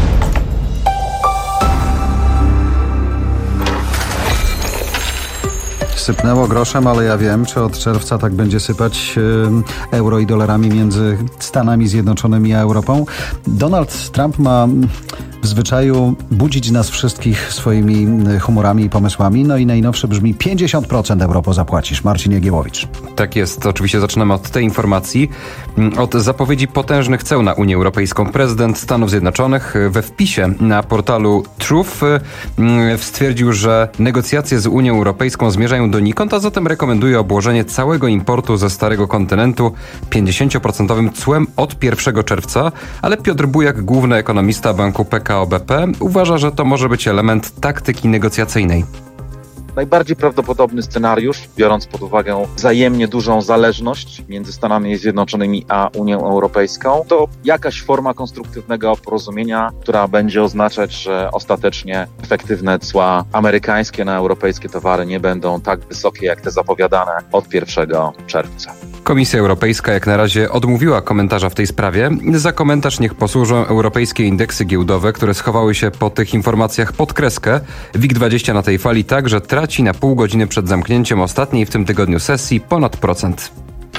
Speaker 3: Sypnęło groszem, ale ja wiem, czy od czerwca tak będzie sypać y, euro i dolarami między Stanami Zjednoczonymi a Europą. Donald Trump ma w zwyczaju budzić nas wszystkich swoimi humorami i pomysłami. No i najnowsze brzmi: pięćdziesiąt procent Europo zapłacisz. Marcin Jagiełowicz.
Speaker 31: Tak jest. Oczywiście zaczynamy od tej informacji. Od zapowiedzi potężnych ceł na Unię Europejską. Prezydent Stanów Zjednoczonych we wpisie na portalu Truth stwierdził, że negocjacje z Unią Europejską zmierzają donikąd, a zatem rekomenduje obłożenie całego importu ze Starego Kontynentu pięćdziesięcioprocentowym cłem od pierwszego czerwca, ale Piotr Bujak, główny ekonomista banku P K O B P, uważa, że to może być element taktyki negocjacyjnej.
Speaker 32: Najbardziej prawdopodobny scenariusz, biorąc pod uwagę wzajemnie dużą zależność między Stanami Zjednoczonymi a Unią Europejską, to jakaś forma konstruktywnego porozumienia, która będzie oznaczać, że ostatecznie efektywne cła amerykańskie na europejskie towary nie będą tak wysokie jak te zapowiadane od pierwszego czerwca.
Speaker 31: Komisja Europejska jak na razie odmówiła komentarza w tej sprawie. Za komentarz niech posłużą europejskie indeksy giełdowe, które schowały się po tych informacjach pod kreskę. W I K dwadzieścia na tej fali także traci na pół godziny przed zamknięciem ostatniej w tym tygodniu sesji ponad procent.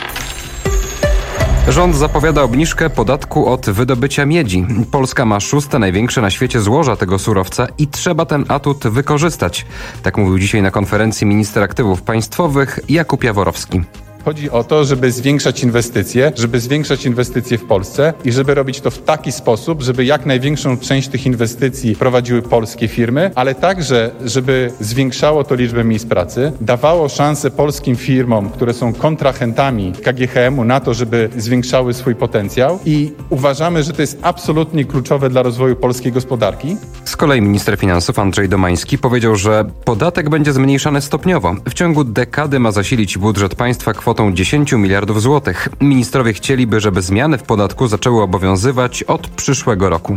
Speaker 31: Rząd zapowiada obniżkę podatku od wydobycia miedzi. Polska ma szóste największe na świecie złoża tego surowca i trzeba ten atut wykorzystać. Tak mówił dzisiaj na konferencji minister aktywów państwowych Jakub Jaworowski.
Speaker 1: Chodzi o to, żeby zwiększać inwestycje, żeby zwiększać inwestycje w Polsce i żeby robić to w taki sposób, żeby jak największą część tych inwestycji prowadziły polskie firmy, ale także, żeby zwiększało to liczbę miejsc pracy, dawało szansę polskim firmom, które są kontrahentami K G H M u na to, żeby zwiększały swój potencjał i uważamy, że to jest absolutnie kluczowe dla rozwoju polskiej gospodarki.
Speaker 31: Z kolei minister finansów Andrzej Domański powiedział, że podatek będzie zmniejszany stopniowo. W ciągu dekady ma zasilić budżet państwa kwotą dziesięć miliardów złotych. Ministrowie chcieliby, żeby zmiany w podatku zaczęły obowiązywać od przyszłego roku.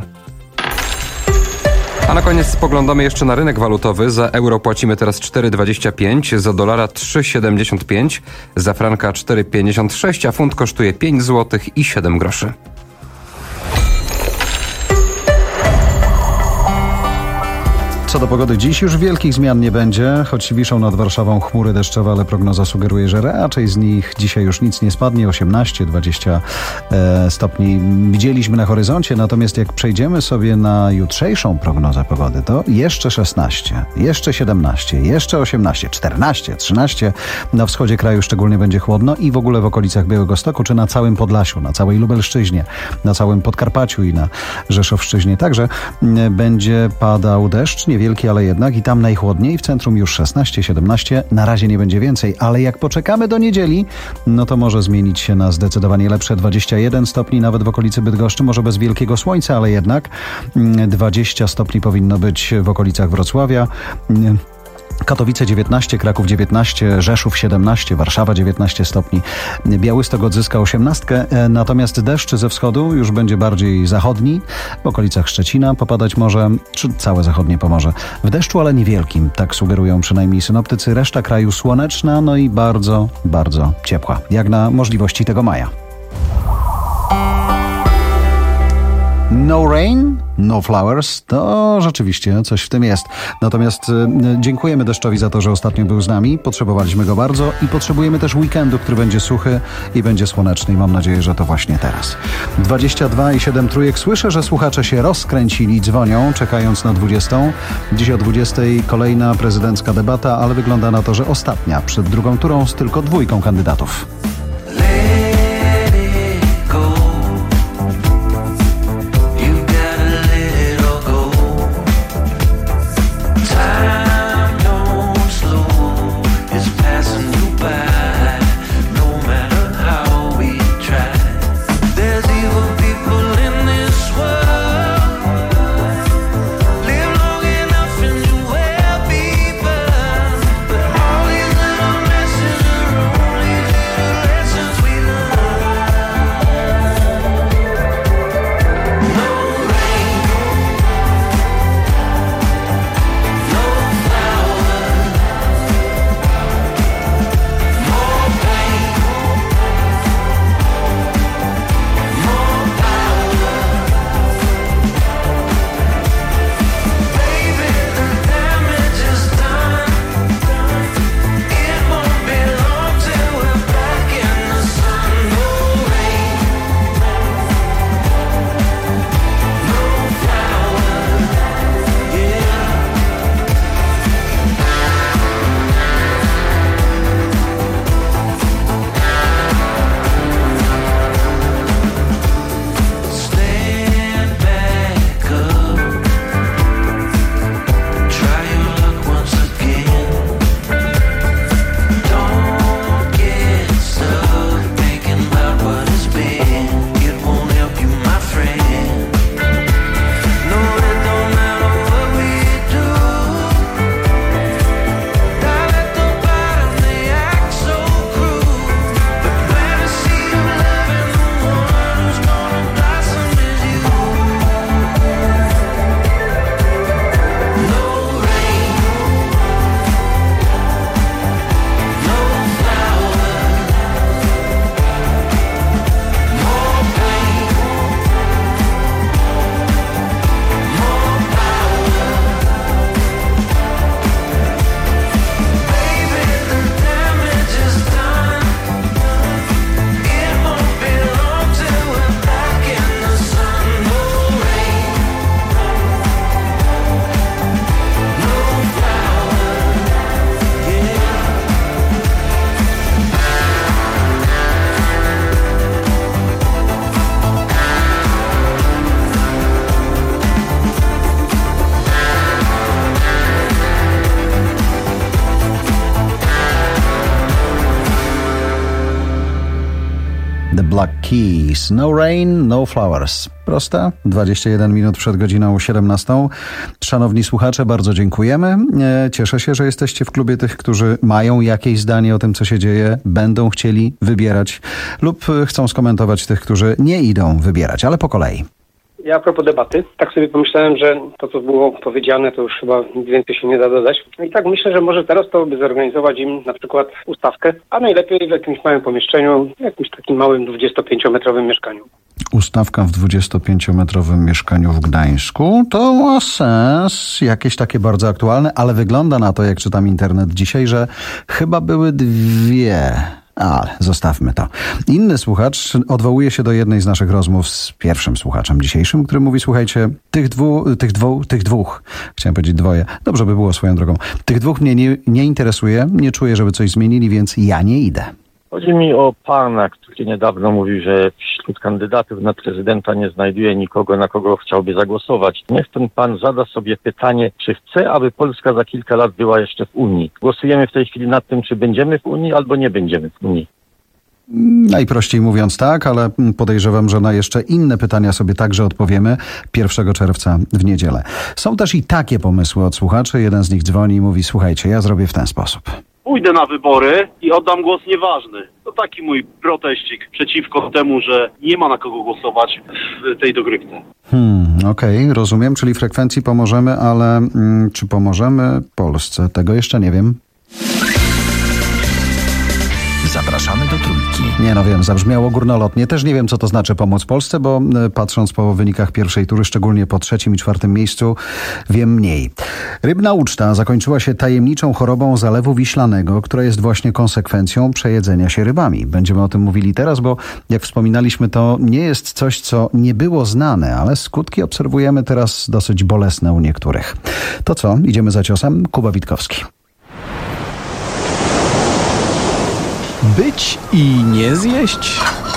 Speaker 31: A na koniec spoglądamy jeszcze na rynek walutowy. Za euro płacimy teraz cztery dwadzieścia pięć, za dolara trzy siedemdziesiąt pięć, za franka cztery pięćdziesiąt sześć, a funt kosztuje pięć złotych i siedem groszy.
Speaker 3: Co do pogody, dziś już wielkich zmian nie będzie, choć wiszą nad Warszawą chmury deszczowe, ale prognoza sugeruje, że raczej z nich dzisiaj już nic nie spadnie. osiemnaście dwadzieścia e, stopni widzieliśmy na horyzoncie, natomiast jak przejdziemy sobie na jutrzejszą prognozę pogody, to jeszcze szesnaście, jeszcze siedemnaście, jeszcze osiemnaście, czternaście, trzynaście. Na wschodzie kraju szczególnie będzie chłodno i w ogóle w okolicach Białegostoku, czy na całym Podlasiu, na całej Lubelszczyźnie, na całym Podkarpaciu i na Rzeszowszczyźnie. Także e, będzie padał deszcz, nie wielki, ale jednak i tam najchłodniej, w centrum już szesnaście, siedemnaście, na razie nie będzie więcej, ale jak poczekamy do niedzieli, no to może zmienić się na zdecydowanie lepsze dwadzieścia jeden stopni, nawet w okolicy Bydgoszczy, może bez wielkiego słońca, ale jednak dwadzieścia stopni powinno być w okolicach Wrocławia. Katowice dziewiętnaście, Kraków dziewiętnaście, Rzeszów siedemnaście, Warszawa dziewiętnaście stopni, Białystok odzyska osiemnaście, natomiast deszcz ze wschodu już będzie bardziej zachodni, w okolicach Szczecina popadać może, czy całe zachodnie Pomorze w deszczu, ale niewielkim, tak sugerują przynajmniej synoptycy. Reszta kraju słoneczna, no i bardzo, bardzo ciepła, jak na możliwości tego maja. No rain, no flowers, to rzeczywiście coś w tym jest. Natomiast y, dziękujemy deszczowi za to, że ostatnio był z nami. Potrzebowaliśmy go bardzo i potrzebujemy też weekendu, który będzie suchy i będzie słoneczny i mam nadzieję, że to właśnie teraz. dwadzieścia dwa i siedem trójek. Słyszę, że słuchacze się rozkręcili, dzwonią, czekając na dwudziestą. Dziś o dwudziestej kolejna prezydencka debata, ale wygląda na to, że ostatnia przed drugą turą z tylko dwójką kandydatów.
Speaker 5: All these little messes are only
Speaker 3: The Black Keys. No rain, no flowers. Proste? dwadzieścia jeden minut przed godziną siedemnastą. Szanowni słuchacze, bardzo dziękujemy. Cieszę się, że jesteście w klubie tych, którzy mają jakieś zdanie o tym, co się dzieje, będą chcieli wybierać lub chcą skomentować tych, którzy nie idą wybierać, ale po kolei.
Speaker 5: Ja a propos debaty, tak sobie pomyślałem, że to, co było powiedziane, to już chyba nic więcej się nie da dodać. I tak myślę, że może teraz to by zorganizować im na przykład ustawkę, a najlepiej w jakimś małym pomieszczeniu, w jakimś takim małym dwudziestopięciometrowym mieszkaniu.
Speaker 3: Ustawka w dwudziestopięciometrowym mieszkaniu w Gdańsku to ma sens, jakieś takie bardzo aktualne, ale wygląda na to, jak czytam internet dzisiaj, że chyba były dwie... Ale zostawmy to. Inny słuchacz odwołuje się do jednej z naszych rozmów z pierwszym słuchaczem dzisiejszym, który mówi, słuchajcie, tych dwóch, tych dwóch, tych dwóch, chciałem powiedzieć dwoje, dobrze by było swoją drogą, tych dwóch mnie nie, nie interesuje, nie czuję, żeby coś zmienili, więc ja nie idę.
Speaker 6: Chodzi mi o pana, który niedawno mówił, że wśród kandydatów na prezydenta nie znajduje nikogo, na kogo chciałby zagłosować. Niech ten pan zada sobie pytanie, czy chce, aby Polska za kilka lat była jeszcze w Unii. Głosujemy w tej chwili nad tym, czy będziemy w Unii, albo nie będziemy w Unii.
Speaker 3: Najprościej mówiąc tak, ale podejrzewam, że na jeszcze inne pytania sobie także odpowiemy pierwszego czerwca w niedzielę. Są też i takie pomysły od słuchaczy. Jeden z nich dzwoni i mówi, słuchajcie, ja zrobię w ten sposób.
Speaker 7: Pójdę na wybory i oddam głos nieważny. To taki mój proteścik przeciwko temu, że nie ma na kogo głosować w tej dogrywce.
Speaker 3: Hmm, okej, okay, rozumiem, czyli frekwencji pomożemy, ale mm, czy pomożemy Polsce? Tego jeszcze nie wiem.
Speaker 27: Zapraszamy do Trójki.
Speaker 3: Nie no wiem, zabrzmiało górnolotnie. Też nie wiem, co to znaczy pomóc Polsce, bo patrząc po wynikach pierwszej tury, szczególnie po trzecim i czwartym miejscu, wiem mniej. Rybna uczta zakończyła się tajemniczą chorobą Zalewu Wiślanego, która jest właśnie konsekwencją przejedzenia się rybami. Będziemy o tym mówili teraz, bo jak wspominaliśmy, to nie jest coś, co nie było znane, ale skutki obserwujemy teraz dosyć bolesne u niektórych. To co? Idziemy za ciosem? Kuba Witkowski.
Speaker 8: Być i nie zjeść?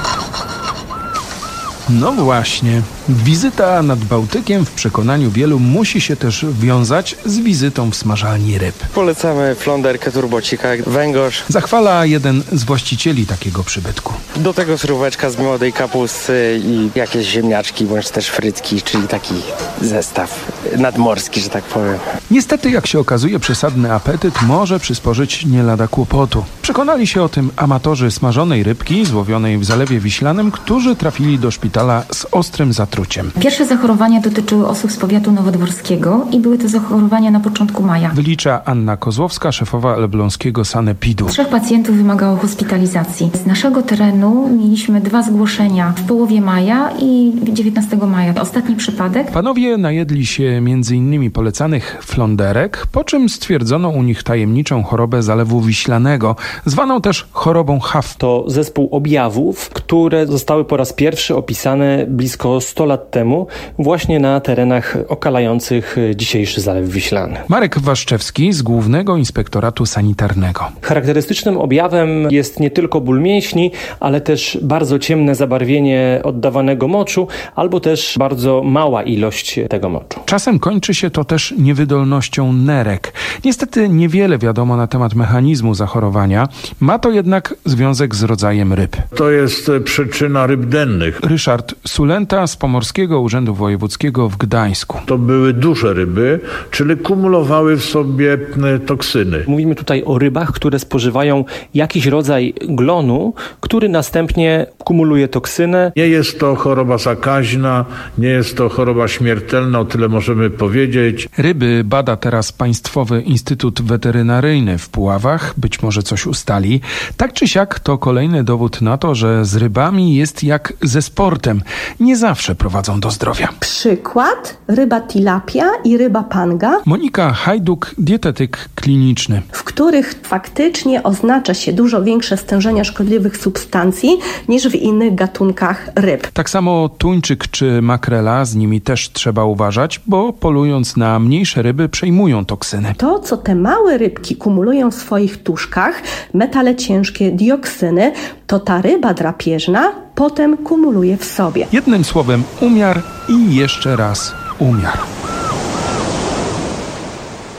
Speaker 8: No właśnie. Wizyta nad Bałtykiem w przekonaniu wielu musi się też wiązać z wizytą w smażalni ryb.
Speaker 10: Polecamy flonderkę, turbocika, węgorz.
Speaker 8: Zachwala jeden z właścicieli takiego przybytku.
Speaker 10: Do tego suróweczka z młodej kapusty i jakieś ziemniaczki, bądź też frytki, czyli taki zestaw nadmorski, że tak powiem.
Speaker 8: Niestety, jak się okazuje, przesadny apetyt może przysporzyć nie lada kłopotu. Przekonali się o tym amatorzy smażonej rybki złowionej w Zalewie Wiślanym, którzy trafili do szpitala z ostrym zatruciem.
Speaker 12: Pierwsze zachorowania dotyczyły osób z powiatu nowodworskiego i były to zachorowania na początku maja.
Speaker 8: Wylicza Anna Kozłowska, szefowa elbląskiego sanepidu.
Speaker 12: Trzech pacjentów wymagało hospitalizacji. Z naszego terenu mieliśmy dwa zgłoszenia w połowie maja i dziewiętnastego maja. Ostatni przypadek.
Speaker 8: Panowie najedli się między innymi polecanych flonderek, po czym stwierdzono u nich tajemniczą chorobę Zalewu Wiślanego, zwaną też chorobą H A V.
Speaker 19: To zespół objawów, które zostały po raz pierwszy opisane blisko sto lat temu właśnie na terenach okalających dzisiejszy Zalew Wiślany.
Speaker 8: Marek Waszczewski z Głównego Inspektoratu Sanitarnego.
Speaker 19: Charakterystycznym objawem jest nie tylko ból mięśni, ale też bardzo ciemne zabarwienie oddawanego moczu, albo też bardzo mała ilość tego moczu.
Speaker 8: Czasem kończy się to też niewydolnością nerek. Niestety niewiele wiadomo na temat mechanizmu zachorowania. Ma to jednak związek z rodzajem ryb.
Speaker 21: To jest przyczyna ryb dennych.
Speaker 8: Ryszard Sulenta z Pomorskiego Urzędu Wojewódzkiego w Gdańsku.
Speaker 21: To były duże ryby, czyli kumulowały w sobie toksyny.
Speaker 19: Mówimy tutaj o rybach, które spożywają jakiś rodzaj glonu, który następnie kumuluje toksynę.
Speaker 21: Nie jest to choroba zakaźna, nie jest to choroba śmiertelna, o tyle możemy powiedzieć.
Speaker 8: Ryby bada teraz Państwowy Instytut Weterynaryjny w Puławach. Być może coś ustali. Tak czy siak to kolejny dowód na to, że z rybami jest jak ze sportem. Nie zawsze prowadzą do zdrowia.
Speaker 22: Przykład ryba tilapia i ryba panga.
Speaker 8: Monika Hajduk, dietetyk kliniczny.
Speaker 22: W których faktycznie oznacza się dużo większe stężenia szkodliwych substancji niż w innych gatunkach ryb.
Speaker 8: Tak samo tuńczyk czy makrela, z nimi też trzeba uważać, bo polując na mniejsze ryby przejmują toksyny.
Speaker 22: To, co te małe rybki kumulują w swoich tuszkach, metale ciężkie, dioksyny, to ta ryba drapieżna potem kumuluje w sobie.
Speaker 8: Jednym słowem umiar i jeszcze raz umiar.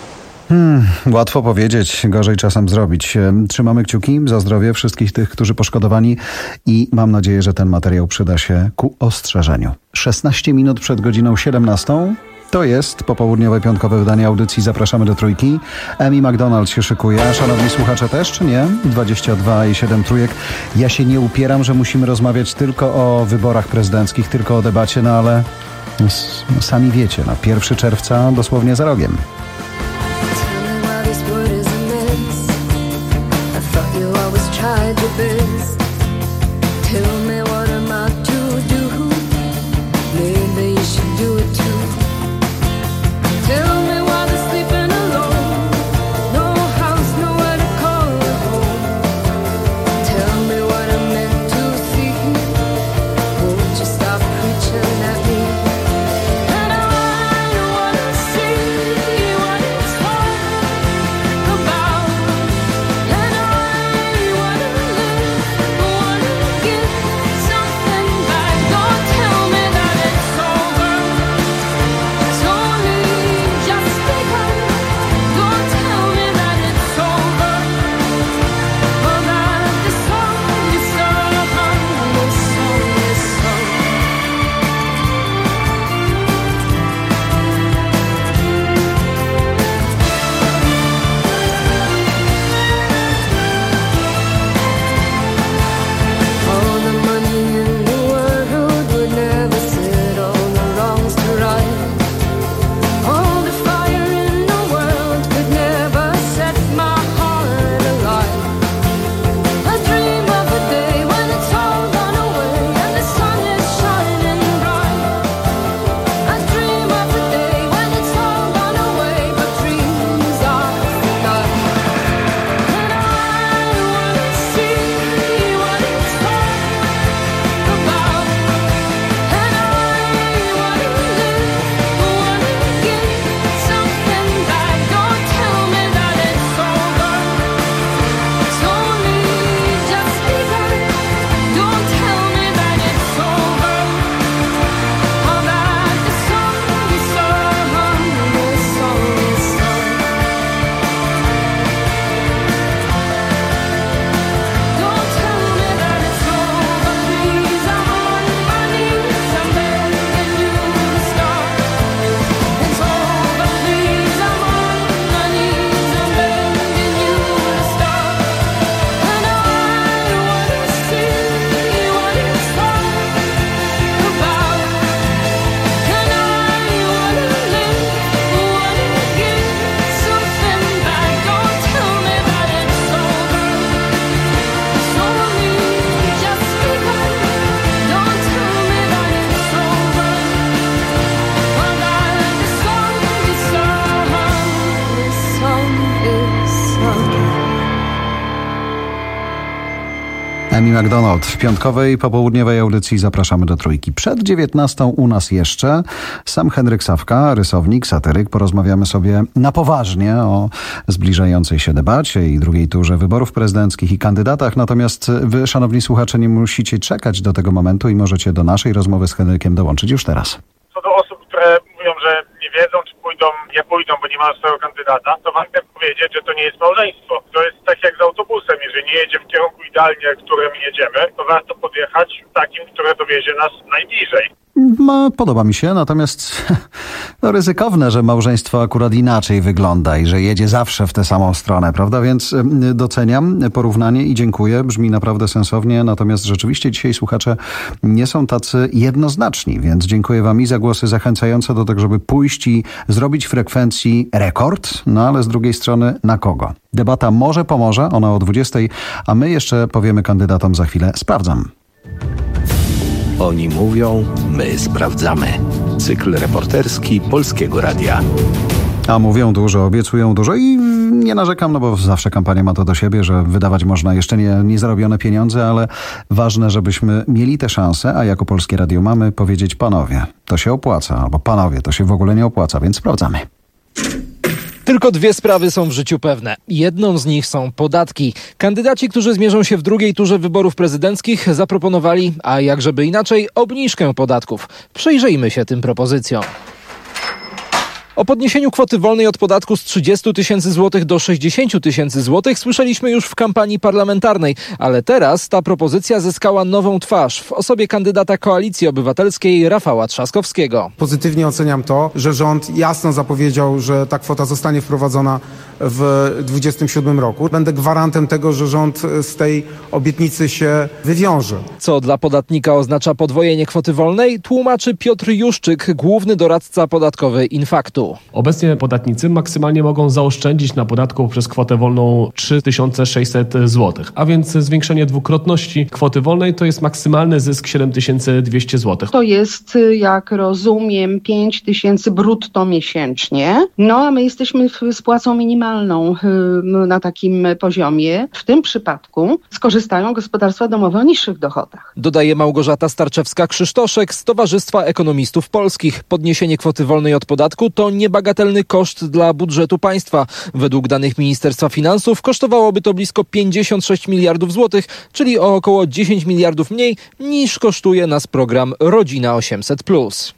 Speaker 3: Hmm, łatwo powiedzieć, gorzej czasem zrobić. Trzymamy kciuki za zdrowie wszystkich tych, którzy poszkodowani i mam nadzieję, że ten materiał przyda się ku ostrzeżeniu. szesnaście minut przed godziną siedemnastą. To jest popołudniowe piątkowe wydanie audycji Zapraszamy do Trójki. Emi McDonald się szykuje. A szanowni słuchacze też, czy nie? dwadzieścia dwa i siedem trójek. Ja się nie upieram, że musimy rozmawiać tylko o wyborach prezydenckich, tylko o debacie, no ale no, sami wiecie, no, pierwszego czerwca dosłownie za rogiem. Emi McDonald w piątkowej, popołudniowej audycji Zapraszamy do Trójki. Przed dziewiętnastą u nas jeszcze sam Henryk Sawka, rysownik, satyryk. Porozmawiamy sobie na poważnie o zbliżającej się debacie i drugiej turze wyborów prezydenckich i kandydatach. Natomiast wy, szanowni słuchacze, nie musicie czekać do tego momentu i możecie do naszej rozmowy z Henrykiem dołączyć już teraz.
Speaker 9: Co do osób, które mówią, że nie wiedzą, czy pójdą, nie pójdą, bo nie mają swojego kandydata, to warto powiedzieć, że to nie jest małżeństwo. To jest tak jak z autobusem. Jeżeli nie jedzie w kierunku idealnie, którym jedziemy, to warto podjechać takim, które dowiezie nas najbliżej.
Speaker 3: No, podoba mi się, natomiast no, ryzykowne, że małżeństwo akurat inaczej wygląda i że jedzie zawsze w tę samą stronę, prawda? Więc doceniam porównanie i dziękuję. Brzmi naprawdę sensownie, natomiast rzeczywiście dzisiaj słuchacze nie są tacy jednoznaczni, więc dziękuję wam i za głosy zachęcające do tego, żeby pójść i zrobić frekwencji rekord, no ale z drugiej strony na kogo? Debata może pomoże, ona o dwudziestej, a my jeszcze powiemy kandydatom za chwilę. Sprawdzam.
Speaker 11: Oni mówią, my sprawdzamy. Cykl reporterski Polskiego Radia.
Speaker 3: A mówią dużo, obiecują dużo i nie narzekam, no bo zawsze kampania ma to do siebie, że wydawać można jeszcze nie, nie zarobione pieniądze, ale ważne, żebyśmy mieli tę szansę, a jako Polskie Radio mamy powiedzieć panowie, to się opłaca, albo panowie, to się w ogóle nie opłaca, więc sprawdzamy.
Speaker 13: Tylko dwie sprawy są w życiu pewne. Jedną z nich są podatki. Kandydaci, którzy zmierzą się w drugiej turze wyborów prezydenckich, zaproponowali, a jakżeby inaczej, obniżkę podatków. Przyjrzyjmy się tym propozycjom. O podniesieniu kwoty wolnej od podatku z trzydziestu tysięcy złotych do sześćdziesięciu tysięcy złotych słyszeliśmy już w kampanii parlamentarnej, ale teraz ta propozycja zyskała nową twarz w osobie kandydata Koalicji Obywatelskiej Rafała Trzaskowskiego.
Speaker 4: Pozytywnie oceniam to, że rząd jasno zapowiedział, że ta kwota zostanie wprowadzona w dwudziestym siódmym roku. Będę gwarantem tego, że rząd z tej obietnicy się wywiąże.
Speaker 13: Co dla podatnika oznacza podwojenie kwoty wolnej, tłumaczy Piotr Juszczyk, główny doradca podatkowy Infaktu.
Speaker 14: Obecnie podatnicy maksymalnie mogą zaoszczędzić na podatku przez kwotę wolną trzy tysiące sześćset złotych, a więc zwiększenie dwukrotności kwoty wolnej to jest maksymalny zysk siedem tysięcy dwieście złotych.
Speaker 15: To jest, jak rozumiem, pięć tysięcy brutto miesięcznie. No a my jesteśmy z płacą minimalną na takim poziomie. W tym przypadku skorzystają gospodarstwa domowe o niższych dochodach.
Speaker 13: Dodaje Małgorzata Starczewska-Krzysztoszek z Towarzystwa Ekonomistów Polskich. Podniesienie kwoty wolnej od podatku to niebagatelny koszt dla budżetu państwa. Według danych Ministerstwa Finansów kosztowałoby to blisko pięćdziesiąt sześć miliardów złotych, czyli o około dziesięć miliardów mniej niż kosztuje nas program Rodzina osiemset plus.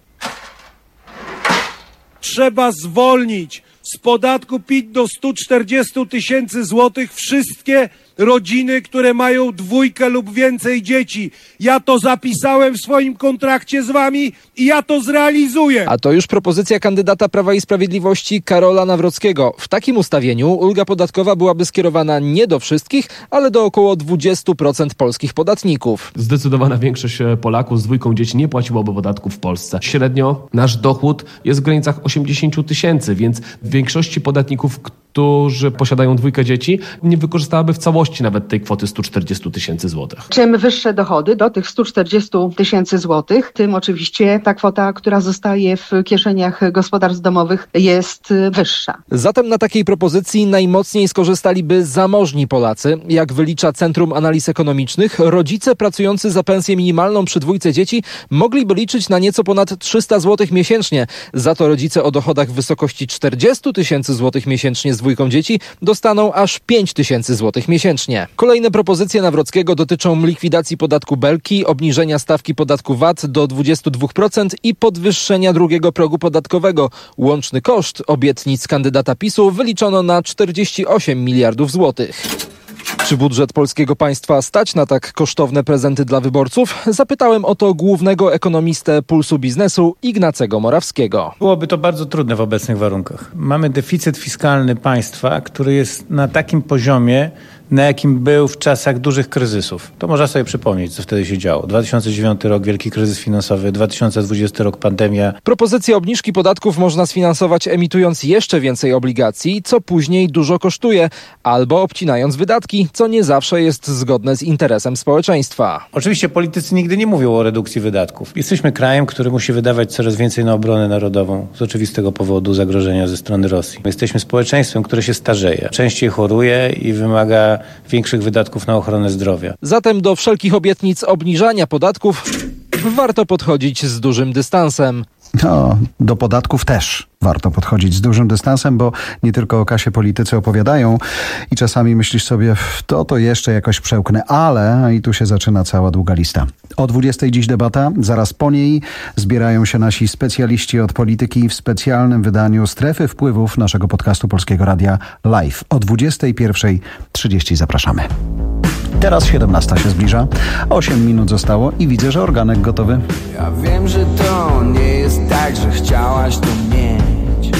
Speaker 16: Trzeba zwolnić z podatku P I T do stu czterdziestu tysięcy złotych wszystkie rodziny, które mają dwójkę lub więcej dzieci. Ja to zapisałem w swoim kontrakcie z wami i ja to zrealizuję.
Speaker 13: A to już propozycja kandydata Prawa i Sprawiedliwości Karola Nawrockiego. W takim ustawieniu ulga podatkowa byłaby skierowana nie do wszystkich, ale do około dwudziestu procent polskich podatników.
Speaker 14: Zdecydowana większość Polaków z dwójką dzieci nie płaciłoby podatku w Polsce. Średnio nasz dochód jest w granicach osiemdziesięciu tysięcy, więc w większości podatników, którzy posiadają dwójkę dzieci, nie wykorzystałaby w całości nawet tej kwoty stu czterdziestu tysięcy złotych.
Speaker 15: Czym wyższe dochody do tych stu czterdziestu tysięcy złotych, tym oczywiście ta kwota, która zostaje w kieszeniach gospodarstw domowych, jest wyższa.
Speaker 13: Zatem na takiej propozycji najmocniej skorzystaliby zamożni Polacy. Jak wylicza Centrum Analiz Ekonomicznych, rodzice pracujący za pensję minimalną przy dwójce dzieci mogliby liczyć na nieco ponad trzysta złotych miesięcznie. Za to rodzice o dochodach w wysokości czterdziestu tysięcy złotych miesięcznie z dwójką dzieci dostaną aż pięć tysięcy złotych miesięcznie. Kolejne propozycje Nawrockiego dotyczą likwidacji podatku Belki, obniżenia stawki podatku V A T do dwudziestu dwóch procent i podwyższenia drugiego progu podatkowego. Łączny koszt obietnic kandydata PiSu wyliczono na czterdzieści osiem miliardów złotych. Czy budżet polskiego państwa stać na tak kosztowne prezenty dla wyborców? Zapytałem o to głównego ekonomistę Pulsu Biznesu Ignacego Morawskiego.
Speaker 17: Byłoby to bardzo trudne w obecnych warunkach. Mamy deficyt fiskalny państwa, który jest na takim poziomie, na jakim był w czasach dużych kryzysów. To można sobie przypomnieć, co wtedy się działo. dwa tysiące dziewiąty rok, wielki kryzys finansowy, dwa tysiące dwudziesty rok, pandemia.
Speaker 13: Propozycję obniżki podatków można sfinansować emitując jeszcze więcej obligacji, co później dużo kosztuje, albo obcinając wydatki, co nie zawsze jest zgodne z interesem społeczeństwa.
Speaker 17: Oczywiście politycy nigdy nie mówią o redukcji wydatków. Jesteśmy krajem, który musi wydawać coraz więcej na obronę narodową z oczywistego powodu zagrożenia ze strony Rosji. Jesteśmy społeczeństwem, które się starzeje, częściej choruje i wymaga większych wydatków na ochronę zdrowia.
Speaker 13: Zatem do wszelkich obietnic obniżania podatków warto podchodzić z dużym dystansem.
Speaker 3: No, do podatków też warto podchodzić z dużym dystansem, bo nie tylko o kasie politycy opowiadają i czasami myślisz sobie, to to jeszcze jakoś przełknę, ale i tu się zaczyna cała długa lista. O dwudziestej dziś debata, zaraz po niej zbierają się nasi specjaliści od polityki w specjalnym wydaniu Strefy Wpływów naszego podcastu Polskiego Radia Live. O dwudziestej pierwszej trzydzieści zapraszamy. Teraz siedemnasta się zbliża, osiem minut zostało i widzę, że organek gotowy.
Speaker 18: Ja wiem, że to nie jest tak, że chciałaś to mieć.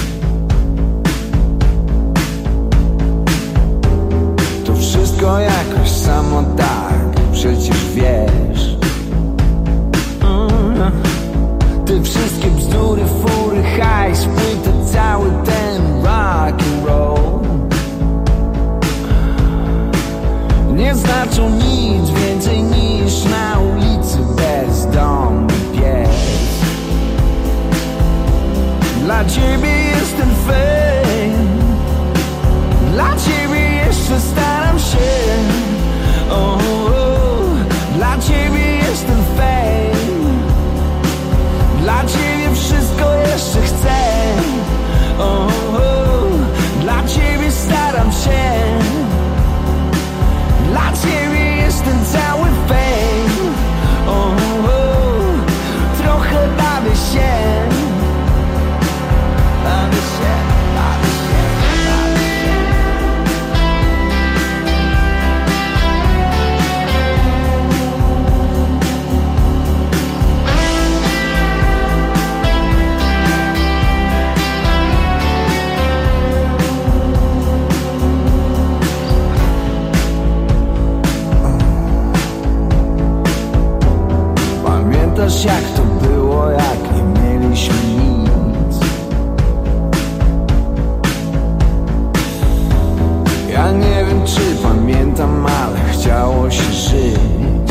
Speaker 18: To wszystko jakoś samo tak, przecież wiesz. Mm. Te wszystkie bzdury, fury, hajs, płyty, cały ten rock and roll nie znaczą nic więcej niż na ulicy bezdomny pies. Dla ciebie jest ten fame, dla ciebie jeszcze staram się. Oh, oh. Dla ciebie jest ten fame, dla ciebie wszystko jeszcze chcę. Oh, oh. Dla ciebie staram się. Dla ciebie jest ten cały fame. Oh, oh, trochę bawię się. pamiętasz jak to było, jak nie mieliśmy nic? Ja nie wiem czy pamiętam, ale chciało się żyć.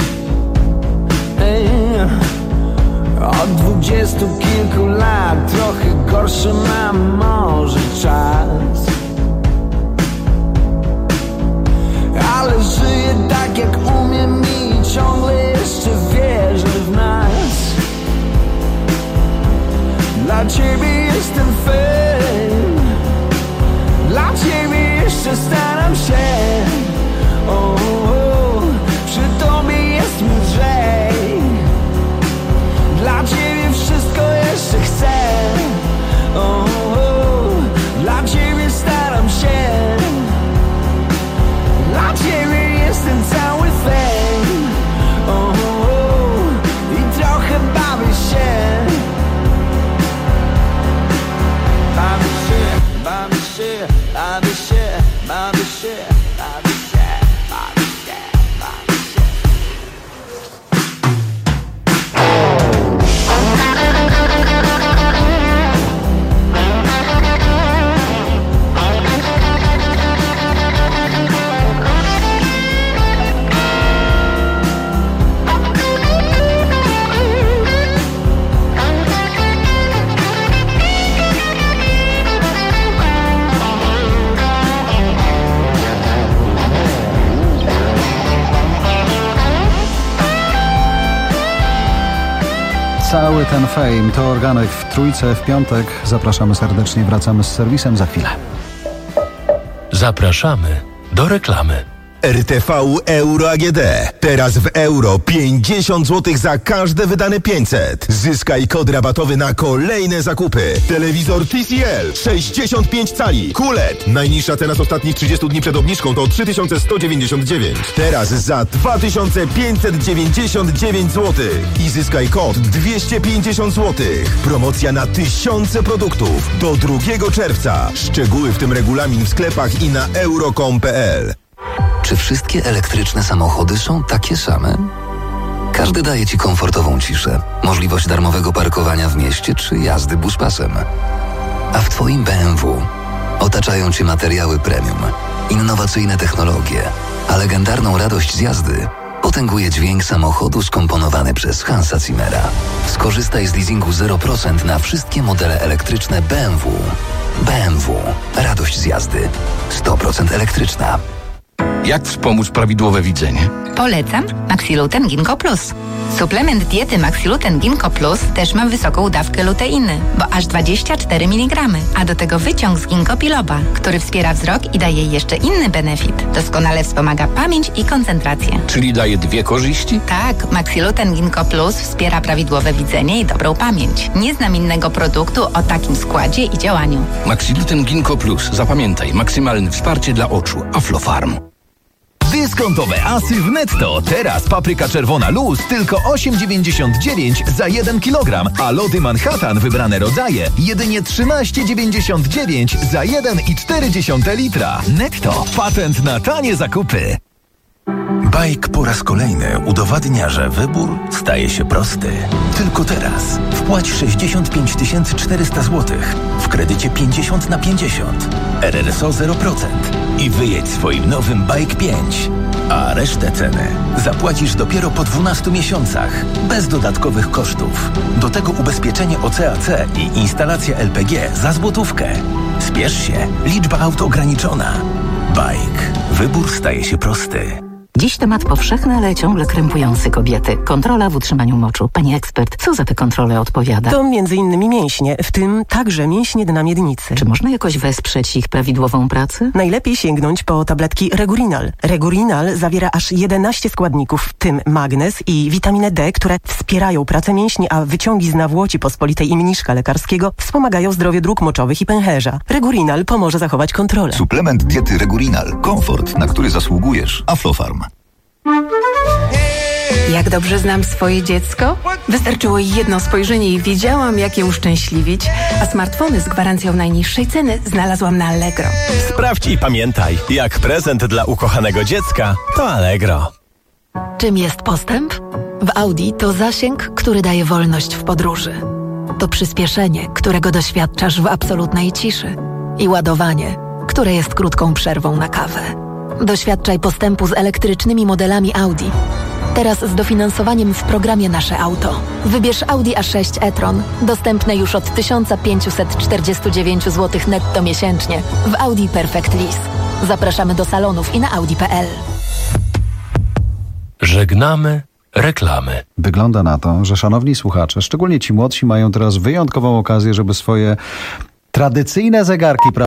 Speaker 18: Ej, od dwudziestu kilku lat trochę gorszy mam może czas, ale żyję tak jak umiem i ciągle jeszcze wierzę w nas. Dla ciebie jestem fair, dla ciebie jeszcze staram się. O, o, przy tobie jest mi lżej, dla ciebie wszystko jeszcze chcę. O, o, dla ciebie staram się, dla ciebie jestem cały fame. O, o, i trochę bawię się. Bawię się, bawię się, bawię się, bawię się, bawię się, bawię się, bawię się.
Speaker 3: Cały ten fame to Organek w Trójce w piątek. Zapraszamy serdecznie, wracamy z serwisem za chwilę.
Speaker 11: Zapraszamy do reklamy.
Speaker 1: R T V Euro A G D. Teraz w euro pięćdziesiąt złotych za każde wydane pięćset. Zyskaj kod rabatowy na kolejne zakupy. Telewizor T C L sześćdziesiąt pięć cali. Q L E D. Najniższa cena z ostatnich trzydziestu dni przed obniżką to trzy tysiące sto dziewięćdziesiąt dziewięć. Teraz za dwa tysiące pięćset dziewięćdziesiąt dziewięć złotych. I zyskaj kod dwieście pięćdziesiąt złotych. Promocja na tysiące produktów. Do drugiego czerwca. Szczegóły, w tym regulamin w sklepach i na euro kropka com kropka p l.
Speaker 2: Czy wszystkie elektryczne samochody są takie same? Każdy daje Ci komfortową ciszę, możliwość darmowego parkowania w mieście czy jazdy buspasem. A w Twoim B M W otaczają Cię materiały premium, innowacyjne technologie, a legendarną radość z jazdy potęguje dźwięk samochodu skomponowany przez Hansa Zimmera. Skorzystaj z leasingu zero procent na wszystkie modele elektryczne B M W. B M W. Radość z jazdy. sto procent elektryczna.
Speaker 11: Jak wspomóc prawidłowe widzenie?
Speaker 20: Polecam Maxiluten Ginkgo Plus. Suplement diety Maxiluten Ginkgo Plus też ma wysoką dawkę luteiny, bo aż dwadzieścia cztery miligramy, a do tego wyciąg z ginkgo biloba, który wspiera wzrok i daje jeszcze inny benefit. Doskonale wspomaga pamięć i koncentrację.
Speaker 11: Czyli daje dwie korzyści?
Speaker 20: Tak, Maxiluten Ginkgo Plus wspiera prawidłowe widzenie i dobrą pamięć. Nie znam innego produktu o takim składzie i działaniu.
Speaker 11: Maxiluten Ginkgo Plus. Zapamiętaj, maksymalne wsparcie dla oczu. Aflofarm.
Speaker 23: Dyskontowe asy w Netto. Teraz papryka czerwona luz tylko osiem dziewięćdziesiąt dziewięć za jeden kilogram, a lody Manhattan wybrane rodzaje jedynie trzynaście dziewięćdziesiąt dziewięć za jeden i cztery dziesiąte litra. Netto. Patent na tanie zakupy.
Speaker 24: Bajk po raz kolejny udowadnia, że wybór staje się prosty. Tylko teraz wpłać sześćdziesiąt pięć tysięcy czterysta złotych w kredycie pięćdziesiąt na pięćdziesiąt, R R S O zero procent i wyjedź swoim nowym Bike pięć. A resztę ceny zapłacisz dopiero po dwunastu miesiącach, bez dodatkowych kosztów. Do tego ubezpieczenie O C A C i instalacja L P G za złotówkę. Spiesz się, liczba aut ograniczona. Bike. Wybór staje się prosty.
Speaker 25: Dziś temat powszechny, ale ciągle krępujący kobiety. Kontrola w utrzymaniu moczu. Pani ekspert, co za te kontrole odpowiada?
Speaker 26: To między innymi mięśnie, w tym także mięśnie dna miednicy.
Speaker 25: Czy można jakoś wesprzeć ich prawidłową pracę?
Speaker 26: Najlepiej sięgnąć po tabletki Regurinal. Regurinal zawiera aż jedenaście składników, w tym magnez i witaminę D, które wspierają pracę mięśni, a wyciągi z nawłoci pospolitej i mniszka lekarskiego wspomagają zdrowie dróg moczowych i pęcherza. Regurinal pomoże zachować kontrolę.
Speaker 28: Suplement diety Regurinal. Komfort, na który zasługujesz. Aflofarm.
Speaker 29: Jak dobrze znam swoje dziecko? Wystarczyło jedno spojrzenie i wiedziałam, jak je uszczęśliwić, a smartfony z gwarancją najniższej ceny znalazłam na Allegro.
Speaker 27: Sprawdź i pamiętaj, jak prezent dla ukochanego dziecka to Allegro.
Speaker 5: Czym jest postęp? W Audi to zasięg, który daje wolność w podróży. To przyspieszenie, którego doświadczasz w absolutnej ciszy. I ładowanie, które jest krótką przerwą na kawę. Doświadczaj postępu z elektrycznymi modelami Audi. Teraz z dofinansowaniem w programie Nasze Auto. Wybierz Audi A sześć e-tron, dostępne już od tysiąc pięćset czterdzieści dziewięć złotych netto miesięcznie w Audi Perfect Lease. Zapraszamy do salonów i na audi kropka p l.
Speaker 6: Żegnamy reklamy.
Speaker 3: Wygląda na to, że szanowni słuchacze, szczególnie ci młodsi, mają teraz wyjątkową okazję, żeby swoje tradycyjne zegarki